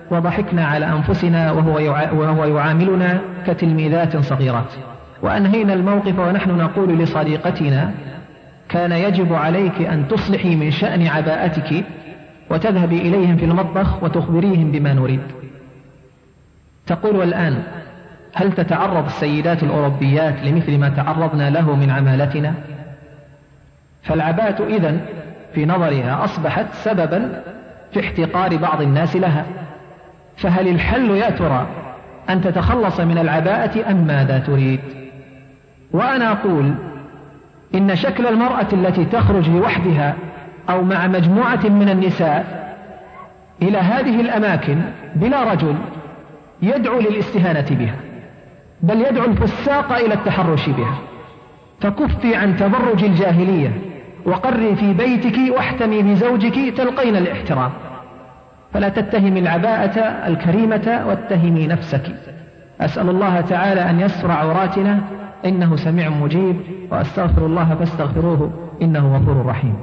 [SPEAKER 2] وضحكنا على أنفسنا وهو يعاملنا كتلميذات صغيرات، وأنهينا الموقف ونحن نقول لصديقتنا كان يجب عليك أن تصلحي من شأن عباءتك وتذهبي إليهم في المطبخ وتخبريهم بما نريد. تقول والآن هل تتعرض السيدات الأوروبيات لمثل ما تعرضنا له من عمالتنا؟ فالعباءة إذن في نظرها أصبحت سببا في احتقار بعض الناس لها، فهل الحل يا ترى أن تتخلص من العباءة أم ماذا تريد؟ وأنا أقول إن شكل المرأة التي تخرج لوحدها أو مع مجموعة من النساء إلى هذه الأماكن بلا رجل يدعو للاستهانة بها، بل يدعو الفساق إلى التحرش بها. فكفي عن تبرج الجاهلية وقري في بيتك واحتمي بزوجك تلقين الاحترام، فلا تتهمي العباءة الكريمة واتهمي نفسك. أسأل الله تعالى أن يستر عوراتنا إنه سميع مجيب، وأستغفر الله فاستغفروه إنه غفور رحيم.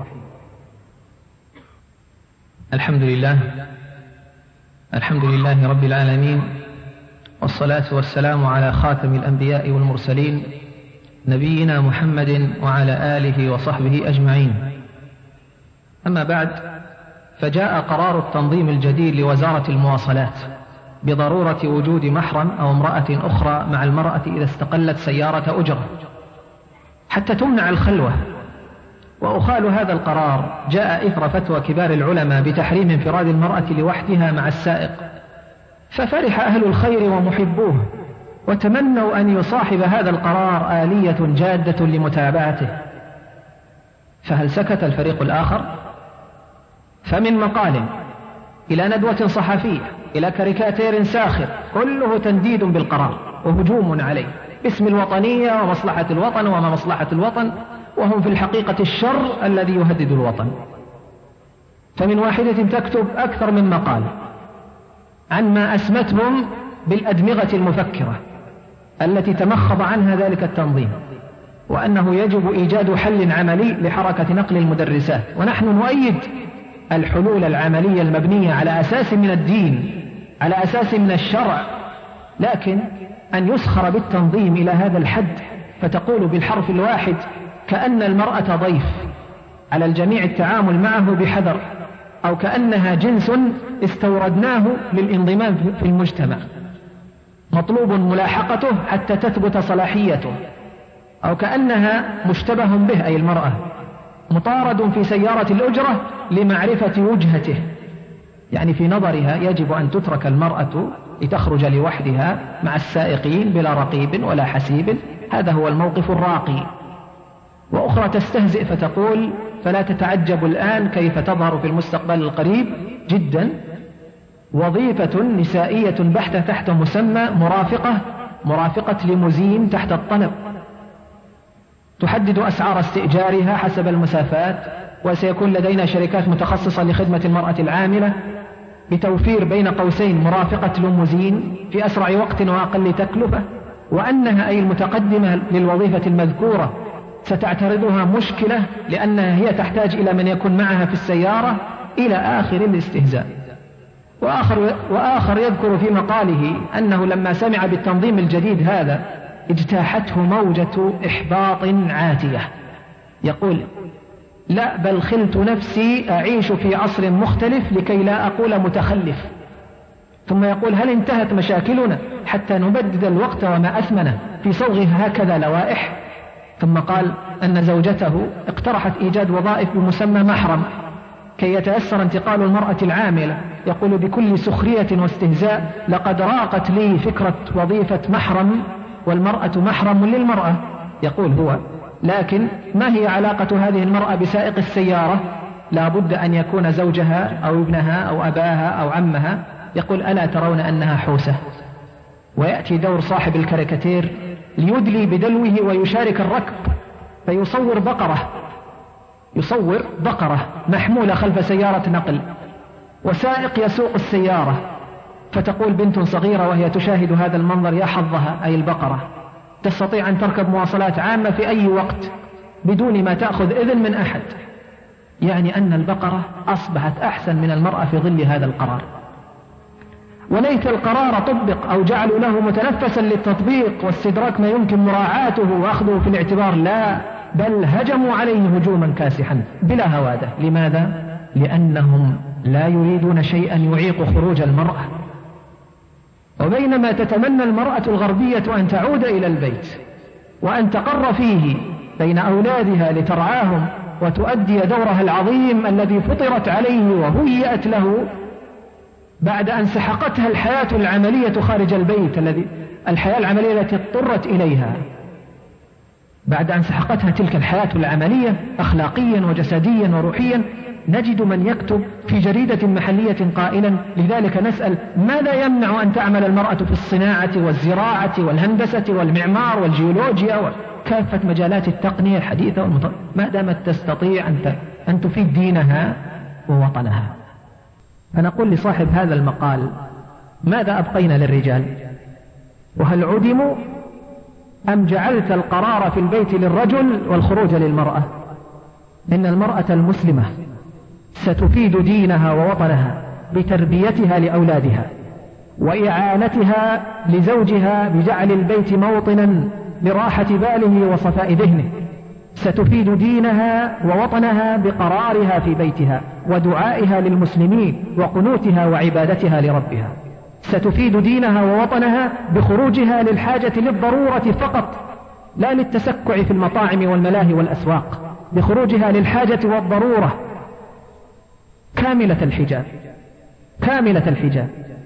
[SPEAKER 3] الحمد لله رب العالمين، والصلاة والسلام على خاتم الأنبياء والمرسلين نبينا محمد وعلى آله وصحبه أجمعين. أما بعد، فجاء قرار التنظيم الجديد لوزارة المواصلات بضرورة وجود محرم أو امرأة أخرى مع المرأة إذا استقلت سيارة أجرة حتى تمنع الخلوة. وأخال هذا القرار جاء إثر فتوى كبار العلماء بتحريم انفراد المرأة لوحدها مع السائق، ففرح أهل الخير ومحبوه وتمنوا أن يصاحب هذا القرار آلية جادة لمتابعته. فهل سكت الفريق الآخر؟ فمن مقال إلى ندوة صحفية إلى كاريكاتير ساخر كله تنديد بالقرار وهجوم عليه باسم الوطنية ومصلحة الوطن وما مصلحة الوطن، وهم في الحقيقة الشر الذي يهدد الوطن. فمن واحدة تكتب أكثر من مقال عن ما أسمتهم بالأدمغة المفكرة التي تمخض عنها ذلك التنظيم، وأنه يجب إيجاد حل عملي لحركة نقل المدرسات. ونحن نؤيد الحلول العملية المبنية على أساس من الدين، على أساس من الشرع، لكن أن يسخر بالتنظيم إلى هذا الحد فتقول بالحرف الواحد كأن المرأة ضيف على الجميع التعامل معه بحذر، أو كأنها جنس استوردناه للانضمام في المجتمع مطلوب ملاحقته حتى تثبت صلاحيته، أو كأنها مشتبه به أي المرأة مطارد في سيارة الأجرة لمعرفة وجهته. يعني في نظرها يجب أن تترك المرأة لتخرج لوحدها مع السائقين بلا رقيب ولا حسيب، هذا هو الموقف الراقي. وأخرى تستهزئ فتقول فلا تتعجب الآن كيف تظهر في المستقبل القريب جدا وظيفة نسائية بحتة تحت مسمى مرافقة ليموزين تحت الطلب، تحدد أسعار استئجارها حسب المسافات، وسيكون لدينا شركات متخصصة لخدمة المرأة العاملة بتوفير بين قوسين مرافقة ليموزين في أسرع وقت وأقل تكلفة، وأنها أي المتقدمة للوظيفة المذكورة ستعترضها مشكلة لأنها هي تحتاج إلى من يكون معها في السيارة إلى آخر الاستهزاء. وآخر يذكر في مقاله أنه لما سمع بالتنظيم الجديد هذا اجتاحته موجة إحباط عاتية، يقول لا بل خلت نفسي أعيش في عصر مختلف لكي لا أقول متخلف. ثم يقول هل انتهت مشاكلنا حتى نبدد الوقت وما أثمنه في صوغ هكذا لوائح؟ ثم قال أن زوجته اقترحت إيجاد وظائف بمسمى محرم كي يتيسر انتقال المرأة العاملة. يقول بكل سخرية واستهزاء لقد راقت لي فكرة وظيفة محرم والمرأة محرم للمرأة. يقول هو لكن ما هي علاقة هذه المرأة بسائق السيارة؟ لا بد أن يكون زوجها أو ابنها أو أباها أو عمها. يقول ألا ترون أنها حوسة؟ ويأتي دور صاحب الكاريكاتير ليدلي بدلوه ويشارك الركب فيصور بقرة محمولة خلف سيارة نقل وسائق يسوق السيارة، فتقول بنت صغيرة وهي تشاهد هذا المنظر يا حظها أي البقرة تستطيع أن تركب مواصلات عامة في أي وقت بدون ما تأخذ إذن من أحد. يعني أن البقرة أصبحت أحسن من المرأة في ظل هذا القرار.
[SPEAKER 2] وليت القرار طبق أو جعلوا له متنفسا للتطبيق واستدراك ما يمكن مراعاته وأخذه في الاعتبار، لا، بل هجموا عليه هجوما كاسحا بلا هوادة. لماذا؟ لأنهم لا يريدون شيئا يعيق خروج المرأة. وبينما تتمنى المرأة الغربية أن تعود إلى البيت وأن تقر فيه بين أولادها لترعاهم وتؤدي دورها العظيم الذي فطرت عليه وهيئت له، بعد أن سحقتها الحياة العملية خارج البيت، الحياة العملية التي اضطرت إليها، بعد أن سحقتها تلك الحياة العملية أخلاقيا وجسديا وروحيا، نجد من يكتب في جريدة محلية قائلا: لذلك نسأل ماذا يمنع أن تعمل المرأة في الصناعة والزراعة والهندسة والمعمار والجيولوجيا وكافة مجالات التقنية الحديثة ما دامت تستطيع أن تفيد دينها ووطنها. فنقول لصاحب هذا المقال: ماذا أبقينا للرجال؟ وهل عدموا أم جعلت القرار في البيت للرجل والخروج للمرأة؟ إن المرأة المسلمة ستفيد دينها ووطنها بتربيتها لأولادها وإعانتها لزوجها بجعل البيت موطنا لراحة باله وصفاء ذهنه، ستفيد دينها ووطنها بقرارها في بيتها ودعائها للمسلمين وقنوتها وعبادتها لربها، ستفيد دينها ووطنها بخروجها للحاجة للضرورة فقط لا للتسكع في المطاعم والملاهي والأسواق، بخروجها للحاجة والضرورة، كاملة الحجاب، كاملة الحجاب.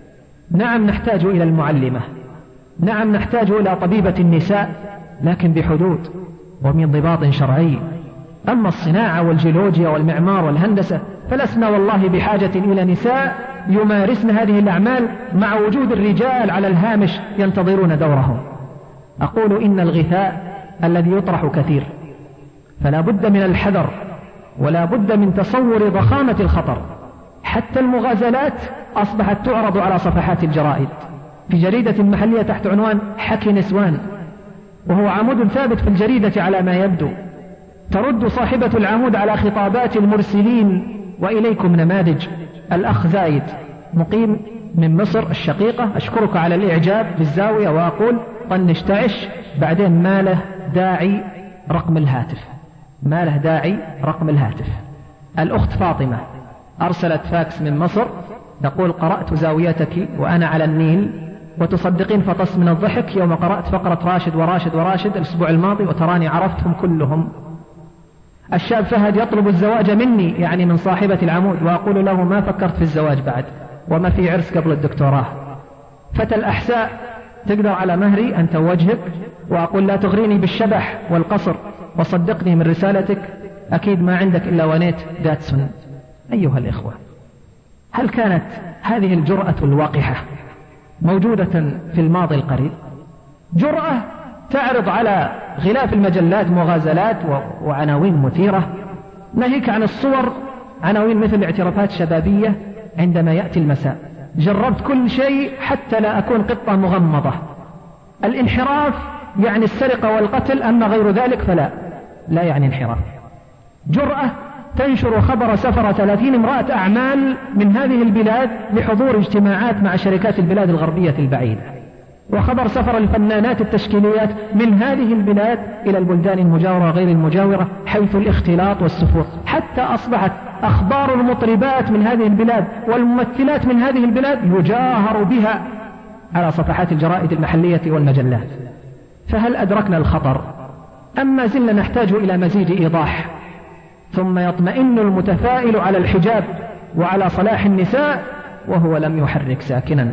[SPEAKER 2] نعم نحتاج إلى المعلمة، نعم نحتاج إلى طبيبة النساء، لكن بحدود ومن ضباط شرعي. أما الصناعة والجيولوجيا والمعمار والهندسة فلسنا والله بحاجة إلى نساء يمارسن هذه الأعمال مع وجود الرجال على الهامش ينتظرون دورهم. أقول إن الغثاء الذي يطرح كثير، فلا بد من الحذر ولا بد من تصور ضخامة الخطر. حتى المغازلات أصبحت تعرض على صفحات الجرائد، في جريدة محلية تحت عنوان حكي نسوان، وهو عمود ثابت في الجريدة على ما يبدو. ترد صاحبة العمود على خطابات المرسلين: وإليكم نماذج. الأخ زايد مقيم من مصر الشقيقة: أشكرك على الإعجاب بالزاوية، وأقول طنش تعش. بعدين ما له داعي رقم الهاتف، ما له داعي رقم الهاتف. الأخت فاطمة أرسلت فاكس من مصر تقول: قرأت زاويتك وأنا على النيل، وتصدقين فطس من الضحك يوم قرأت فقرة راشد وراشد وراشد الأسبوع الماضي وتراني عرفتهم كلهم. الشاب فهد يطلب الزواج مني، يعني من صاحبة العمود، وأقول له: ما فكرت في الزواج بعد، وما في عرس قبل الدكتوراه. فتى الأحساء: تقدر على مهري أنت ووجهك، وأقول: لا تغريني بالشبح والقصر، وصدقني من رسالتك أكيد ما عندك إلا ونيت داتسون. أيها الإخوة، هل كانت هذه الجرأة الواقحة موجودة في الماضي القريب؟ جرأة تعرض على غلاف المجلات مغازلات وعناوين مثيرة، ناهيك عن الصور عناوين مثل اعترافات شبابية عندما يأتي المساء: جربت كل شيء حتى لا أكون قطة مغمضة. الانحراف يعني السرقة والقتل، أما غير ذلك فلا يعني انحراف. جرأة تنشر خبر سفر 30 امرأة أعمال من هذه البلاد لحضور اجتماعات مع شركات البلاد الغربية البعيدة، وخبر سفر الفنانات التشكيليات من هذه البلاد إلى البلدان المجاورة غير المجاورة، حيث الاختلاط والسفور. حتى أصبحت أخبار المطربات من هذه البلاد والممثلات من هذه البلاد يجاهر بها على صفحات الجرائد المحلية والمجلات. فهل أدركنا الخطر أم ما زلنا نحتاج إلى مزيد إيضاح؟ ثم يطمئن المتفائل على الحجاب وعلى صلاح النساء وهو لم يحرك ساكنا.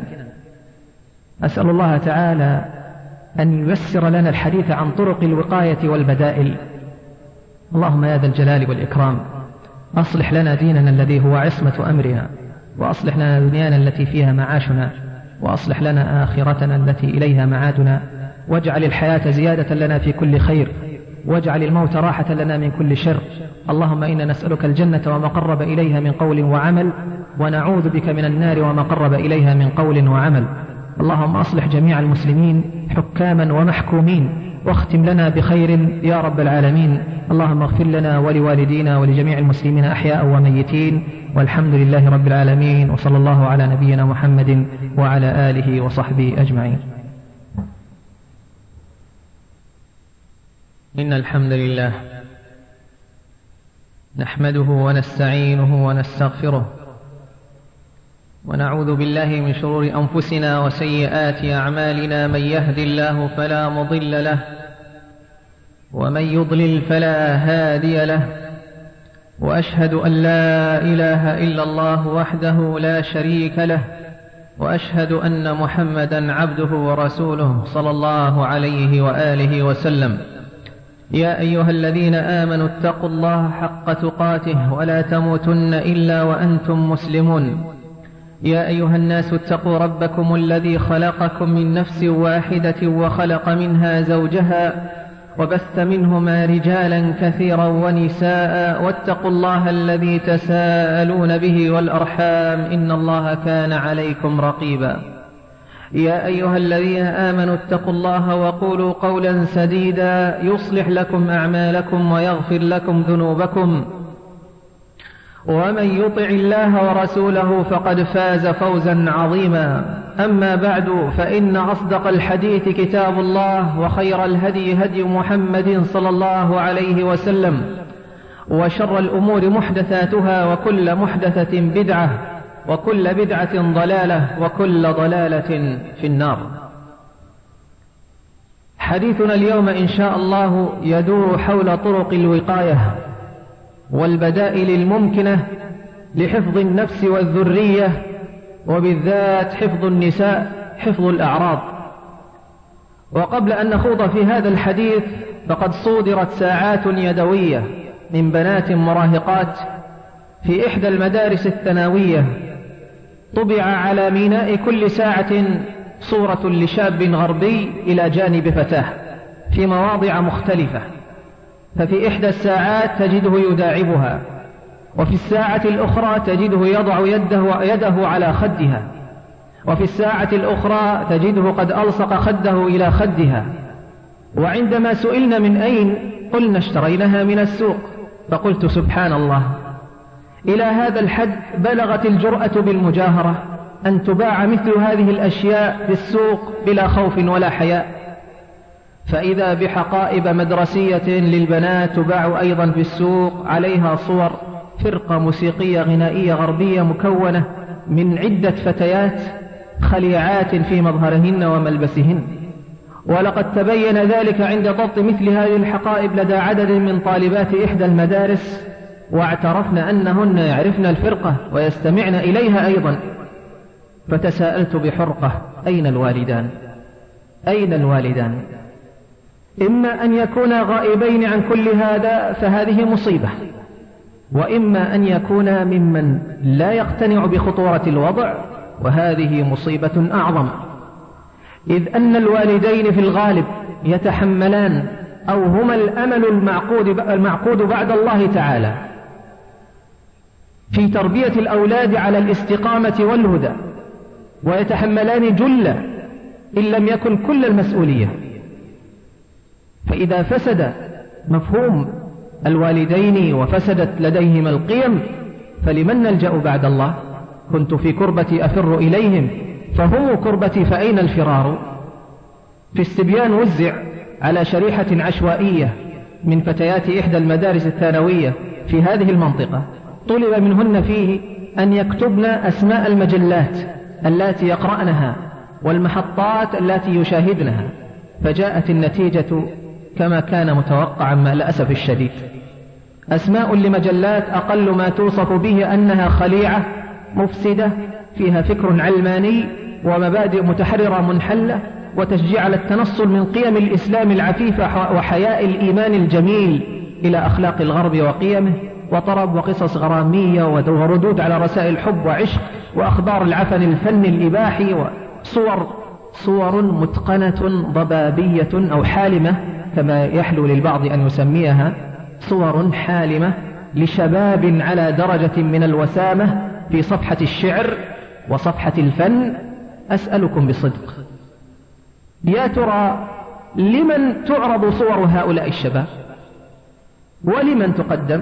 [SPEAKER 2] أسأل الله تعالى أن ييسر لنا الحديث عن طرق الوقاية والبدائل. اللهم يا ذا الجلال والإكرام، أصلح لنا ديننا الذي هو عصمة أمرنا، وأصلح لنا دنيانا التي فيها معاشنا، وأصلح لنا آخرتنا التي إليها معادنا، واجعل الحياة زيادة لنا في كل خير، واجعل الموت راحة لنا من كل شر. اللهم إنا نسألك الجنة وما قرب إليها من قول وعمل، ونعوذ بك من النار وما قرب إليها من قول وعمل. اللهم أصلح جميع المسلمين حكاما ومحكومين، واختم لنا بخير يا رب العالمين. اللهم اغفر لنا ولوالدينا ولجميع المسلمين أحياء وميتين، والحمد لله رب العالمين، وصلى الله على نبينا محمد وعلى آله وصحبه أجمعين.
[SPEAKER 3] إن الحمد لله نحمده ونستعينه ونستغفره، ونعوذ بالله من شرور أنفسنا وسيئات أعمالنا. من يهد الله فلا مضل له، ومن يضلل فلا هادي له، وأشهد أن لا إله إلا الله وحده لا شريك له، وأشهد أن محمدا عبده ورسوله صلى الله عليه وآله وسلم. يا أيها الذين آمنوا اتقوا الله حق تقاته ولا تموتن إلا وأنتم مسلمون. يا أيها الناس اتقوا ربكم الذي خلقكم من نفس واحدة وخلق منها زوجها وبث منهما رجالا كثيرا ونساء، واتقوا الله الذي تساءلون به والأرحام إن الله كان عليكم رقيبا. يا أيها الذين آمنوا اتقوا الله وقولوا قولا سديدا يصلح لكم أعمالكم ويغفر لكم ذنوبكم، ومن يطع الله ورسوله فقد فاز فوزا عظيما. أما بعد، فإن أصدق الحديث كتاب الله، وخير الهدي هدي محمد صلى الله عليه وسلم، وشر الأمور محدثاتها، وكل محدثة بدعة، وكل بدعة ضلالة، وكل ضلالة في النار. حديثنا اليوم إن شاء الله يدور حول طرق الوقاية والبدائل الممكنة لحفظ النفس والذرية، وبالذات حفظ النساء، حفظ الأعراض. وقبل أن نخوض في هذا الحديث، فقد صودرت ساعات يدوية من بنات مراهقات في إحدى المدارس الثانوية، طبع على ميناء كل ساعة صورة لشاب غربي إلى جانب فتاة في مواضع مختلفة، ففي إحدى الساعات تجده يداعبها، وفي الساعة الأخرى تجده يضع يده على خدها، وفي الساعة الأخرى تجده قد ألصق خده إلى خدها. وعندما سئلنا من أين، قلنا اشتريناها من السوق. فقلت سبحان الله، إلى هذا الحد بلغت الجرأة بالمجاهرة أن تباع مثل هذه الأشياء في السوق بلا خوف ولا حياء. فإذا بحقائب مدرسية للبنات تباع أيضا في السوق، عليها صور فرقة موسيقية غنائية غربية مكونة من عدة فتيات خليعات في مظهرهن وملبسهن. ولقد تبين ذلك عند ضبط مثل هذه الحقائب لدى عدد من طالبات إحدى المدارس، واعترفن أنهن يعرفن الفرقة ويستمعن إليها أيضا. فتساءلت بحرقة: أين الوالدان؟ أين الوالدان؟ إما أن يكونا غائبين عن كل هذا فهذه مصيبة، وإما أن يكونا ممن لا يقتنع بخطورة الوضع، وهذه مصيبة أعظم، إذ أن الوالدين في الغالب يتحملان أو هما الأمل المعقود بعد الله تعالى في تربية الأولاد على الاستقامة والهدى، ويتحملان جل إن لم يكن كل المسؤولية. فإذا فسد مفهوم الوالدين وفسدت لديهما القيم، فلمن نلجأ بعد الله؟ كنت في كربتي أفر إليهم فهم كربتي فأين الفرار؟ في استبيان وزع على شريحة عشوائية من فتيات إحدى المدارس الثانوية في هذه المنطقة، طلب منهن فيه أن يكتبن أسماء المجلات التي يقرأنها والمحطات التي يشاهدنها، فجاءت النتيجة كما كان متوقعا مع الأسف الشديد. أسماء لمجلات أقل ما توصف به أنها خليعة مفسدة، فيها فكر علماني ومبادئ متحررة منحلة، وتشجيع على التنصل من قيم الإسلام العفيفة وحياء الإيمان الجميل إلى أخلاق الغرب وقيمه، وطرب وقصص غرامية وردود على رسائل حب وعشق، وأخبار العفن الفن الإباحي، وصور متقنة ضبابية أو حالمة كما يحلو للبعض أن يسميها، صور حالمة لشباب على درجة من الوسامة في صفحة الشعر وصفحة الفن. أسألكم بصدق، يا ترى
[SPEAKER 2] لمن تعرض صور هؤلاء الشباب؟ ولمن تقدم؟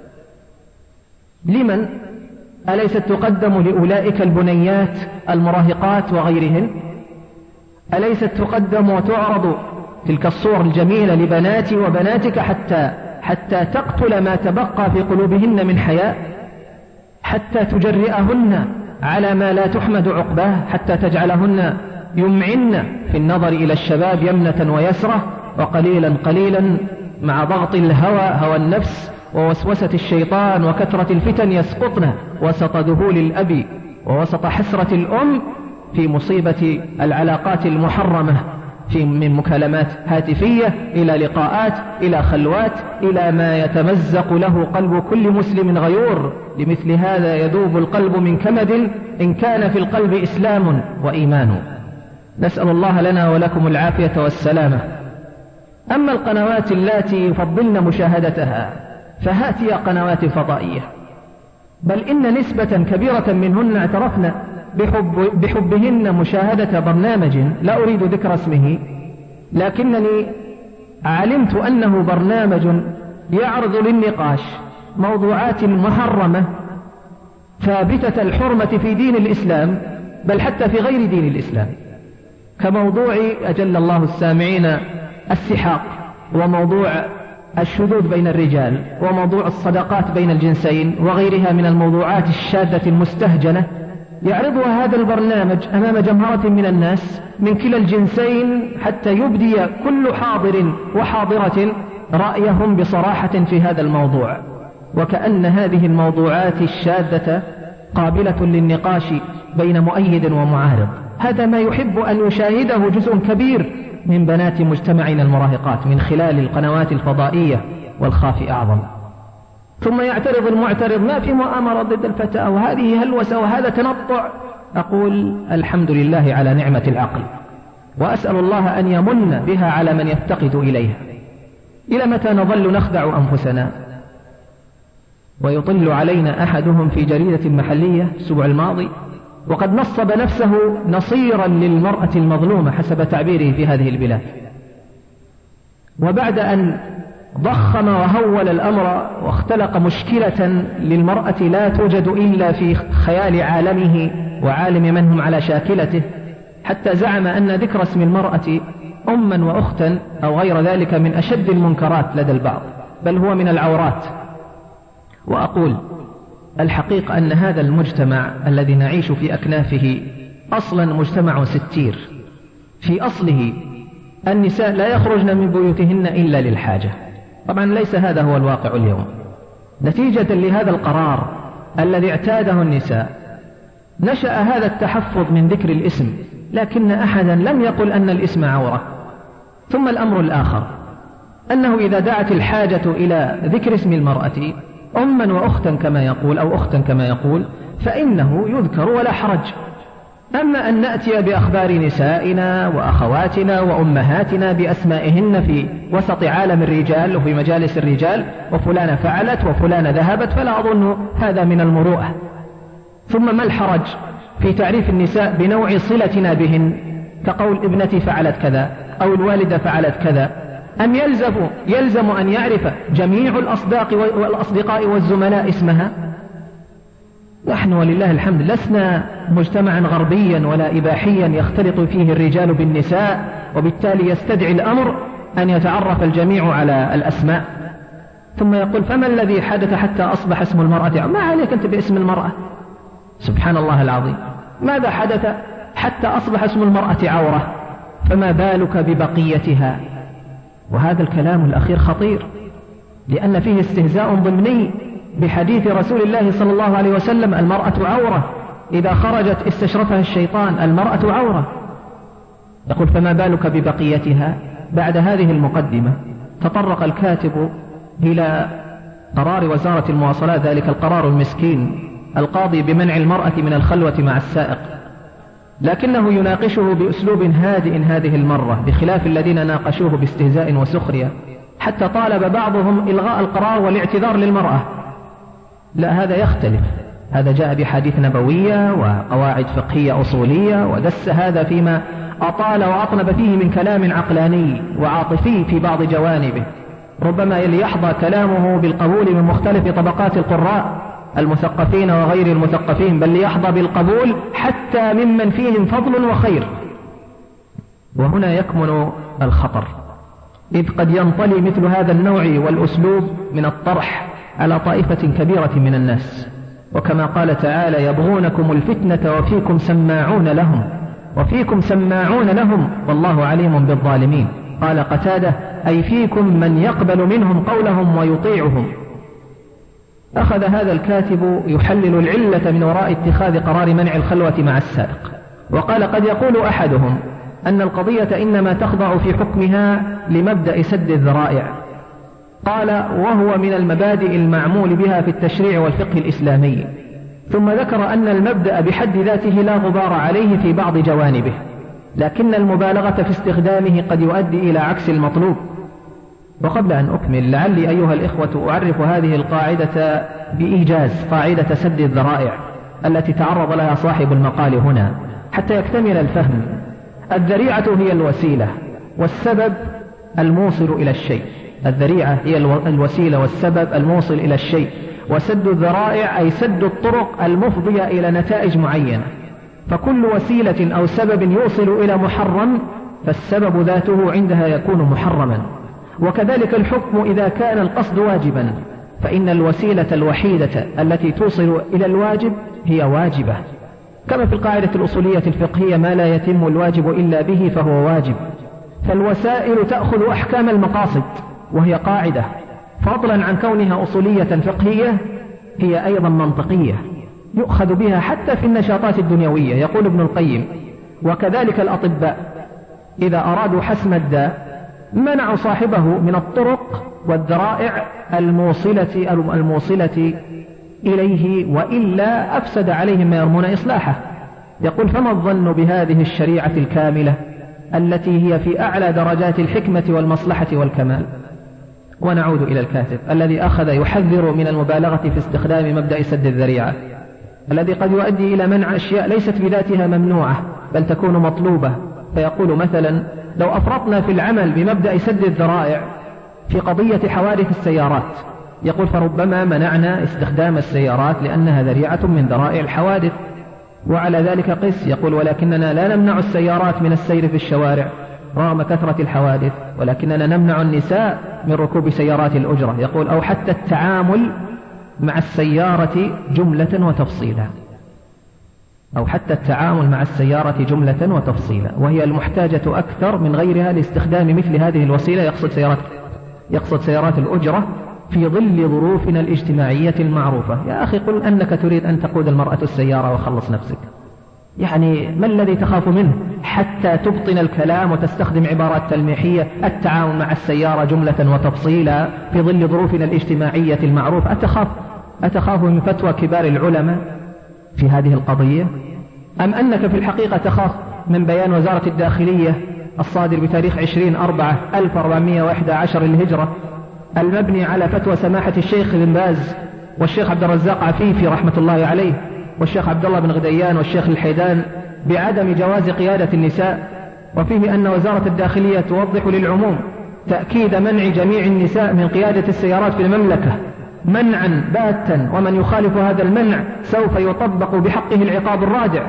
[SPEAKER 2] لمن؟ أليست تقدم لأولئك البنيات المراهقات وغيرهن؟ أليست تقدم وتعرض تلك الصور الجميلة لبناتي وبناتك حتى تقتل ما تبقى في قلوبهن من حياء، حتى تجرئهن على ما لا تحمد عقباه، حتى تجعلهن يمعن في النظر إلى الشباب يمنة ويسرة، وقليلا قليلا مع ضغط هوى النفس ووسوسة الشيطان وكثرة الفتن يسقطن وسط ذهول الأب ووسط حسرة الأم في مصيبة العلاقات المحرمة، من مكالمات هاتفية إلى لقاءات إلى خلوات إلى ما يتمزق له قلب كل مسلم غيور. لمثل هذا يذوب القلب من كمد إن كان في القلب إسلام وإيمان. نسأل الله لنا ولكم العافية والسلامة. أما القنوات التي يفضلن مشاهدتها فهات يا قنوات فضائية، بل إن نسبة كبيرة منهن اعترفن بحبهن مشاهدة برنامج لا أريد ذكر اسمه، لكنني علمت أنه برنامج يعرض للنقاش موضوعات محرمة ثابتة الحرمة في دين الإسلام، بل حتى في غير دين الإسلام، كموضوع أجل الله السامعين السحاق، وموضوع الشذوذ بين الرجال، وموضوع الصداقات بين الجنسين، وغيرها من الموضوعات الشاذة المستهجنة. يعرضها هذا البرنامج أمام جمهرة من الناس من كلا الجنسين حتى يبدي كل حاضر وحاضرة رأيهم بصراحة في هذا الموضوع، وكأن هذه الموضوعات الشاذة قابلة للنقاش بين مؤيد ومعارض. هذا ما يحب أن يشاهده جزء كبير من بنات مجتمعنا المراهقات من خلال القنوات الفضائية، والخافي أعظم. ثم يعترض المعترض: ما في مؤامرة ضد الفتاة، وهذه هلوسة، وهذا تنطع. أقول الحمد لله على نعمة العقل، وأسأل الله أن يمن بها على من يفتقد إليها. إلى متى نظل نخدع أنفسنا؟ ويطل علينا أحدهم في جريدة محلية الأسبوع الماضي، وقد نصب نفسه نصيرا للمرأة المظلومة حسب تعبيره في هذه البلاد، وبعد أن ضخم وهول الأمر واختلق مشكلة للمرأة لا توجد إلا في خيال عالمه وعالم من هم على شاكلته، حتى زعم أن ذكر اسم المرأة أما وأختا أو غير ذلك من أشد المنكرات لدى البعض، بل هو من العورات. وأقول الحقيقة أن هذا المجتمع الذي نعيش في أكنافه أصلا مجتمع ستير. في أصله النساء لا يخرجن من بيوتهن إلا للحاجة. طبعا ليس هذا هو الواقع اليوم. نتيجة لهذا القرار الذي اعتاده النساء نشأ هذا التحفظ من ذكر الاسم، لكن أحدا لم يقل أن الاسم عورة. ثم الأمر الآخر أنه إذا دعت الحاجة إلى ذكر اسم المرأة أما وأختا كما يقول أو أختا كما يقول فإنه يذكر ولا حرج. أما أن نأتي بأخبار نسائنا وأخواتنا وأمهاتنا بأسمائهن في وسط عالم الرجال وفي مجالس الرجال، وفلانة فعلت وفلانة ذهبت، فلا أظن هذا من المروءة. ثم ما الحرج في تعريف النساء بنوع صلتنا بهن، كقول ابنتي فعلت كذا أو الوالدة فعلت كذا؟ أم يلزم أن يعرف جميع الأصدقاء والزملاء اسمها؟ نحن ولله الحمد لسنا مجتمعا غربيا ولا إباحيا يختلط فيه الرجال بالنساء، وبالتالي يستدعي الأمر أن يتعرف الجميع على الأسماء. ثم يقول: فما الذي حدث حتى أصبح اسم المرأة؟ ما عليك أنت باسم المرأة؟ سبحان الله العظيم، ماذا حدث حتى أصبح اسم المرأة عورة؟ فما بالك ببقيتها؟ وهذا الكلام الأخير خطير، لأن فيه استهزاء ضمني بحديث رسول الله صلى الله عليه وسلم: المرأة عورة، إذا خرجت استشرفها الشيطان، المرأة عورة. يقول: فما بالك ببقيتها؟ بعد هذه المقدمة تطرق الكاتب إلى قرار وزارة المواصلات، ذلك القرار المسكين القاضي بمنع المرأة من الخلوة مع السائق، لكنه يناقشه بأسلوب هادئ هذه المرة، بخلاف الذين ناقشوه باستهزاء وسخرية، حتى طالب بعضهم إلغاء القرار والاعتذار للمرأة. لا، هذا يختلف، هذا جاء بحديث نبوية وقواعد فقهية أصولية، ودس هذا فيما أطال وأطنب فيه من كلام عقلاني وعاطفي في بعض جوانبه، ربما ليحظى كلامه بالقبول من مختلف طبقات القراء المثقفين وغير المثقفين، بل ليحظى بالقبول حتى ممن فيهم فضل وخير. وهنا يكمن الخطر، إذ قد ينطلي مثل هذا النوع والأسلوب من الطرح على طائفة كبيرة من الناس، وكما قال تعالى: يبغونكم الفتنة وفيكم سماعون لهم والله عليم بالظالمين. قال قتادة: أي فيكم من يقبل منهم قولهم ويطيعهم. أخذ هذا الكاتب يحلل العلة من وراء اتخاذ قرار منع الخلوة مع السارق، وقال: قد يقول أحدهم أن القضية إنما تخضع في حكمها لمبدأ سد الذرائع. قال: وهو من المبادئ المعمول بها في التشريع والفقه الإسلامي. ثم ذكر أن المبدأ بحد ذاته لا غبار عليه في بعض جوانبه، لكن المبالغة في استخدامه قد يؤدي إلى عكس المطلوب. وقبل أن أكمل، لعلي أيها الإخوة أعرف هذه القاعدة بإيجاز، قاعدة سد الذرائع التي تعرض لها صاحب المقال هنا حتى يكتمل الفهم. الذريعة هي الوسيلة والسبب الموصل إلى الشيء. الذريعة هي الوسيلة والسبب الموصل إلى الشيء، وسد الذرائع أي سد الطرق المفضية إلى نتائج معينة. فكل وسيلة أو سبب يوصل إلى محرم فالسبب ذاته عندها يكون محرما. وكذلك الحكم إذا كان القصد واجبا، فإن الوسيلة الوحيدة التي توصل إلى الواجب هي واجبة، كما في القاعدة الأصولية الفقهية: ما لا يتم الواجب إلا به فهو واجب. فالوسائل تأخذ أحكام المقاصد، وهي قاعدة، فضلا عن كونها أصولية فقهية هي أيضا منطقية يؤخذ بها حتى في النشاطات الدنيوية. يقول ابن القيم: وكذلك الأطباء إذا أرادوا حسم الداء منعوا صاحبه من الطرق والذرائع الموصلة إليه، وإلا أفسد عليهم ما يرمون إصلاحه. يقول: فما الظن بهذه الشريعة الكاملة التي هي في أعلى درجات الحكمة والمصلحة والكمال؟ ونعود إلى الكاتب الذي أخذ يحذر من المبالغة في استخدام مبدأ سد الذريعة، الذي قد يؤدي إلى منع أشياء ليست بذاتها ممنوعة بل تكون مطلوبة. فيقول مثلا: لو أفرطنا في العمل بمبدأ سد الذرائع في قضية حوادث السيارات، يقول: فربما منعنا استخدام السيارات لأنها ذريعة من ذرائع الحوادث. وعلى ذلك قس، يقول: ولكننا لا نمنع السيارات من السير في الشوارع رغم كثرة الحوادث، ولكننا نمنع النساء من ركوب سيارات الأجرة. يقول: أو حتى التعامل مع السيارة جملة وتفصيلا، جملة وتفصيلا، وهي المحتاجة أكثر من غيرها لاستخدام مثل هذه الوسيلة. يقصد سيارات الأجرة في ظل ظروفنا الاجتماعية المعروفة. يا أخي، قل أنك تريد أن تقود المرأة السيارة وخلص نفسك، يعني ما الذي تخاف منه حتى تبطن الكلام وتستخدم عبارات تلميحية؟ التعامل مع السيارة جملة وتفصيلا في ظل ظروفنا الاجتماعية المعروفة. أتخاف من فتوى كبار العلماء في هذه القضية، أم أنك في الحقيقة تخاف من بيان وزارة الداخلية الصادر بتاريخ 20/4/1411 للهجرة، المبني على فتوى سماحة الشيخ بن باز والشيخ عبد الرزاق عفيفي رحمة الله عليه والشيخ عبد الله بن غديان والشيخ الحيدان بعدم جواز قيادة النساء، وفيه أن وزارة الداخلية توضح للعموم تأكيد منع جميع النساء من قيادة السيارات في المملكة منعا باتا، ومن يخالف هذا المنع سوف يطبق بحقه العقاب الرادع.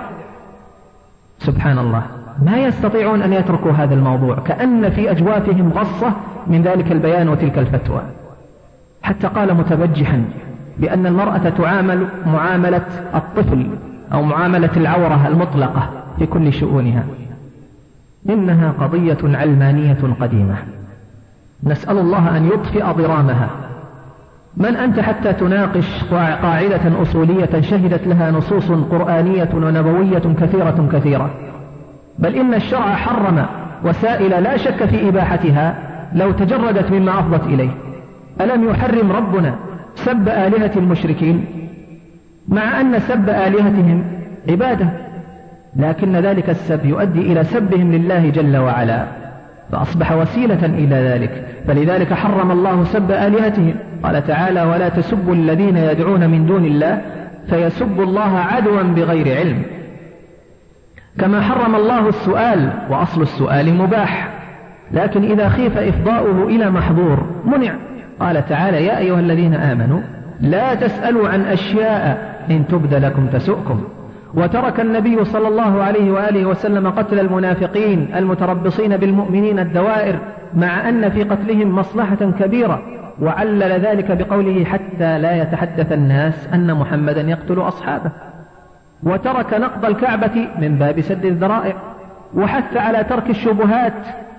[SPEAKER 2] سبحان الله، ما يستطيعون أن يتركوا هذا الموضوع، كأن في أجوافهم غصة من ذلك البيان وتلك الفتوى. حتى قال متبجحا بأن المرأة تعامل معاملة الطفل أو معاملة العورة المطلقة في كل شؤونها. إنها قضية علمانية قديمة، نسأل الله أن يطفئ ضرامها. من أنت حتى تناقش قاعدة أصولية شهدت لها نصوص قرآنية ونبوية كثيرة، بل إن الشرع حرم وسائل لا شك في إباحتها لو تجردت مما أفضت إليه. ألم يحرم ربنا سب آلهة المشركين، مع أن سب آلهتهم عبادة، لكن ذلك السب يؤدي إلى سبهم لله جل وعلا، فأصبح وسيلة إلى ذلك. فلذلك حرم الله سب آلهتهم، قال تعالى: ولا تسبوا الذين يدعون من دون الله فيسبوا الله عدوا بغير علم. كما حرم الله السؤال، وأصل السؤال مباح، لكن إذا خيف إفضاؤه إلى محظور منع. قال تعالى: يا أيها الذين آمنوا لا تسألوا عن أشياء إن تبد لكم تسؤكم. وترك النبي صلى الله عليه وآله وسلم قتل المنافقين المتربصين بالمؤمنين الدوائر، مع أن في قتلهم مصلحة كبيرة، وعلل ذلك بقوله: حتى لا يتحدث الناس أن محمدا يقتل أصحابه. وترك نقض الكعبة من باب سد الذرائع، وحث على ترك الشبهات،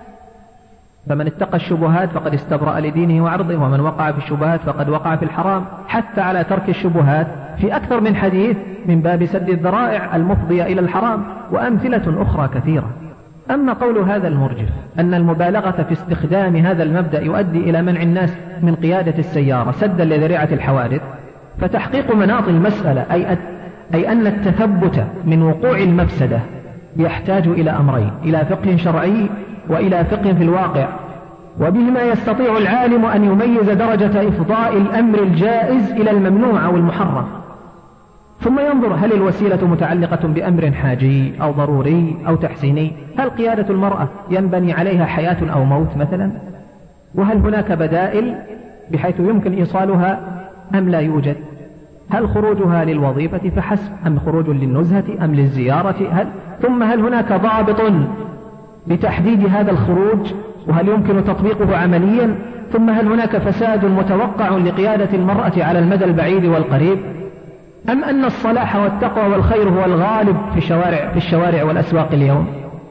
[SPEAKER 2] فمن اتقى الشبهات فقد استبرأ لدينه وعرضه، ومن وقع في الشبهات فقد وقع في الحرام. حث على ترك الشبهات في أكثر من حديث من باب سد الذرائع المفضية إلى الحرام، وأمثلة أخرى كثيرة. أما قول هذا المرجف أن المبالغة في استخدام هذا المبدأ يؤدي إلى منع الناس من قيادة السيارة سدا لذريعة الحوادث، فتحقيق مناط المسألة أي أن التثبت من وقوع المفسدة يحتاج إلى أمرين: إلى فقه شرعي وإلى فقه في الواقع، وبهما يستطيع العالم أن يميز درجة إفضاء الأمر الجائز إلى الممنوع أو المحرم، ثم ينظر هل الوسيلة متعلقة بأمر حاجي أو ضروري أو تحسيني، هل قيادة المرأة ينبني عليها حياة أو موت مثلا، وهل هناك بدائل بحيث يمكن إيصالها أم لا يوجد، هل خروجها للوظيفة فحسب أم خروج للنزهة أم للزيارة، ثم هل هناك ضابط لتحديد هذا الخروج وهل يمكن تطبيقه عمليا، ثم هل هناك فساد متوقع لقيادة المرأة على المدى البعيد والقريب، أم أن الصلاح والتقوى والخير هو الغالب في الشوارع والأسواق اليوم.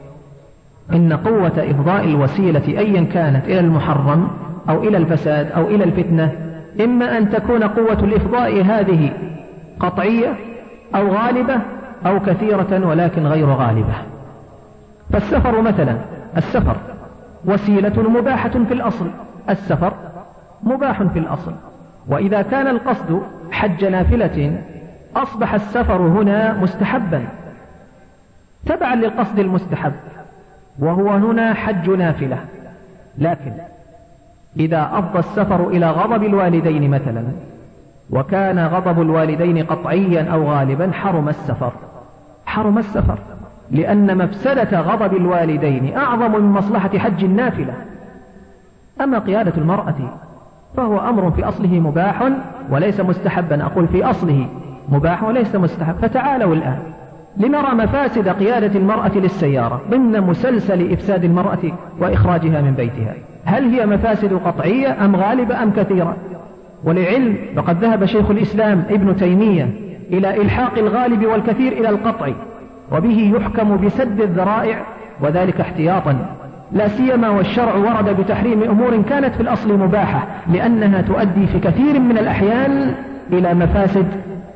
[SPEAKER 2] إن قوة إفضاء الوسيلة أيا كانت إلى المحرم أو إلى الفساد أو إلى الفتنة، إما أن تكون قوة الإفضاء هذه قطعية أو غالبة أو كثيرة ولكن غير غالبة. فالسفر مثلا، السفر وسيلة مباحة في الأصل، السفر مباح في الأصل، وإذا كان القصد حج نافلة أصبح السفر هنا مستحبا تبعا للقصد المستحب، وهو هنا حج نافلة. لكن إذا أفضى السفر إلى غضب الوالدين مثلا، وكان غضب الوالدين قطعيا أو غالبا، حرم السفر، لأن مفسدة غضب الوالدين أعظم من مصلحة حج النافلة. أما قيادة المرأة فهو أمر في أصله مباح وليس مستحبا، أقول في أصله مباح وليس مستحب. فتعالوا الآن لنرى مفاسد قيادة المرأة للسيارة ضمن مسلسل إفساد المرأة وإخراجها من بيتها، هل هي مفاسد قطعية أم غالبة أم كثيرة؟ ولعلم فقد ذهب شيخ الإسلام ابن تيمية إلى إلحاق الغالب والكثير إلى القطع، وبه يحكم بسد الذرائع، وذلك احتياطا، لا سيما والشرع ورد بتحريم أمور كانت في الأصل مباحة، لأنها تؤدي في كثير من الأحيان إلى مفاسد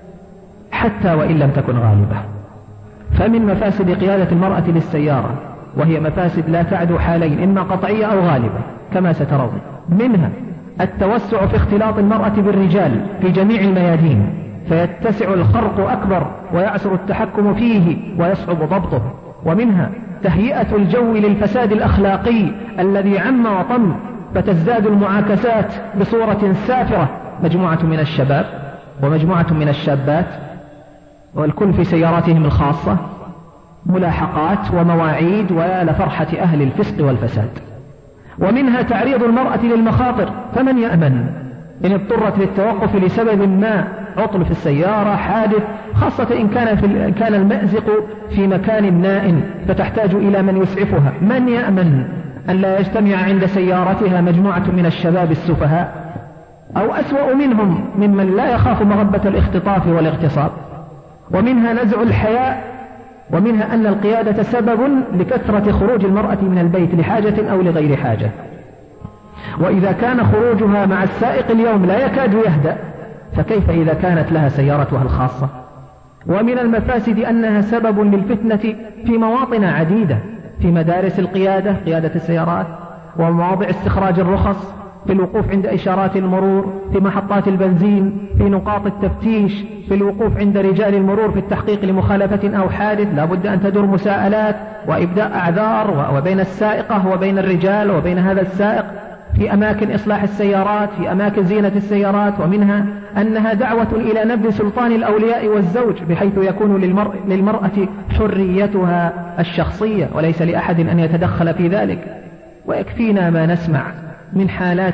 [SPEAKER 2] حتى وإن لم تكن غالبة. فمن مفاسد قيادة المرأة للسيارة، وهي مفاسد لا تعدو حالين، إما قطعية أو غالبة كما سترون، منها التوسع في اختلاط المرأة بالرجال في جميع الميادين، فيتسع الخرق أكبر ويعسر التحكم فيه ويصعب ضبطه. ومنها تهيئة الجو للفساد الأخلاقي الذي عم وطم، فتزداد المعاكسات بصورة سافرة، مجموعة من الشباب ومجموعة من الشابات والكل في سياراتهم الخاصة، ملاحقات ومواعيد، ويا لفرحة أهل الفسق والفساد. ومنها تعريض المرأة للمخاطر، فمن يأمن إن اضطرت للتوقف لسبب ما، عطل في السيارة، حادث، خاصة إن كان المأزق في مكان نائٍ فتحتاج إلى من يسعفها، من يأمن أن لا يجتمع عند سيارتها مجموعة من الشباب السفهاء أو أسوأ منهم ممن لا يخاف مغبة الاختطاف والاغتصاب. ومنها نزع الحياء، ومنها أن القيادة سبب لكثرة خروج المرأة من البيت لحاجة أو لغير حاجة، وإذا كان خروجها مع السائق اليوم لا يكاد يهدأ، فكيف إذا كانت لها سيارتها الخاصة؟ ومن المفاسد أنها سبب للفتنة في مواطن عديدة، في مدارس القيادة، قيادة السيارات، ومواضع استخراج الرخص، في الوقوف عند إشارات المرور، في محطات البنزين، في نقاط التفتيش، في الوقوف عند رجال المرور في التحقيق لمخالفة أو حادث، لا بد أن تدور مساءلات وإبداء أعذار وبين السائقة وبين الرجال وبين هذا السائق، في أماكن إصلاح السيارات، في أماكن زينة السيارات، ومنها أنها دعوة إلى نبذ سلطان الأولياء والزوج، بحيث يكون للمرأة حريتها الشخصية وليس لأحد أن يتدخل في ذلك. ويكفينا ما نسمع من حالات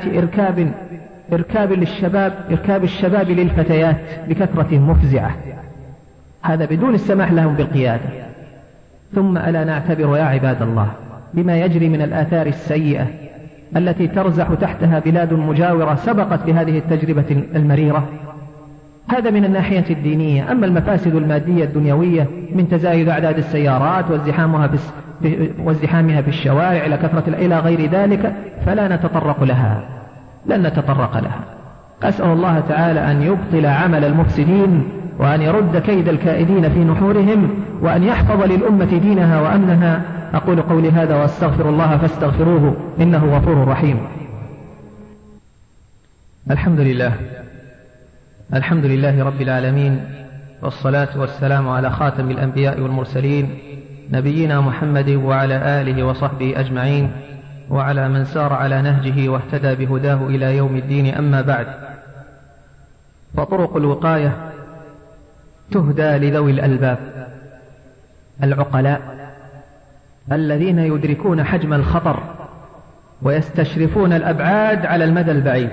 [SPEAKER 2] إركاب الشباب للفتيات بكثرة مفزعة، هذا بدون السماح لهم بالقيادة. ثم ألا نعتبر يا عباد الله بما يجري من الآثار السيئة التي ترزح تحتها بلاد مجاورة سبقت بهذه التجربة المريرة؟ هذا من الناحية الدينية. أما المفاسد المادية الدنيوية من تزايد أعداد السيارات وازدحامها في الشوارع إلى غير ذلك فلا نتطرق لها، لن نتطرق لها. أسأل الله تعالى أن يبطل عمل المفسدين، وأن يرد كيد الكائدين في نحورهم، وأن يحفظ للأمة دينها وأمنها. أقول قولي هذا وأستغفر الله فاستغفروه إنه غفور رحيم.
[SPEAKER 3] الحمد لله رب العالمين، والصلاة والسلام على خاتم الأنبياء والمرسلين نبينا محمد وعلى آله وصحبه أجمعين، وعلى من سار على نهجه واهتدى بهداه إلى يوم الدين. أما بعد، فطرق الوقاية تهدى لذوي الألباب العقلاء الذين يدركون حجم الخطر ويستشرفون الأبعاد على المدى البعيد،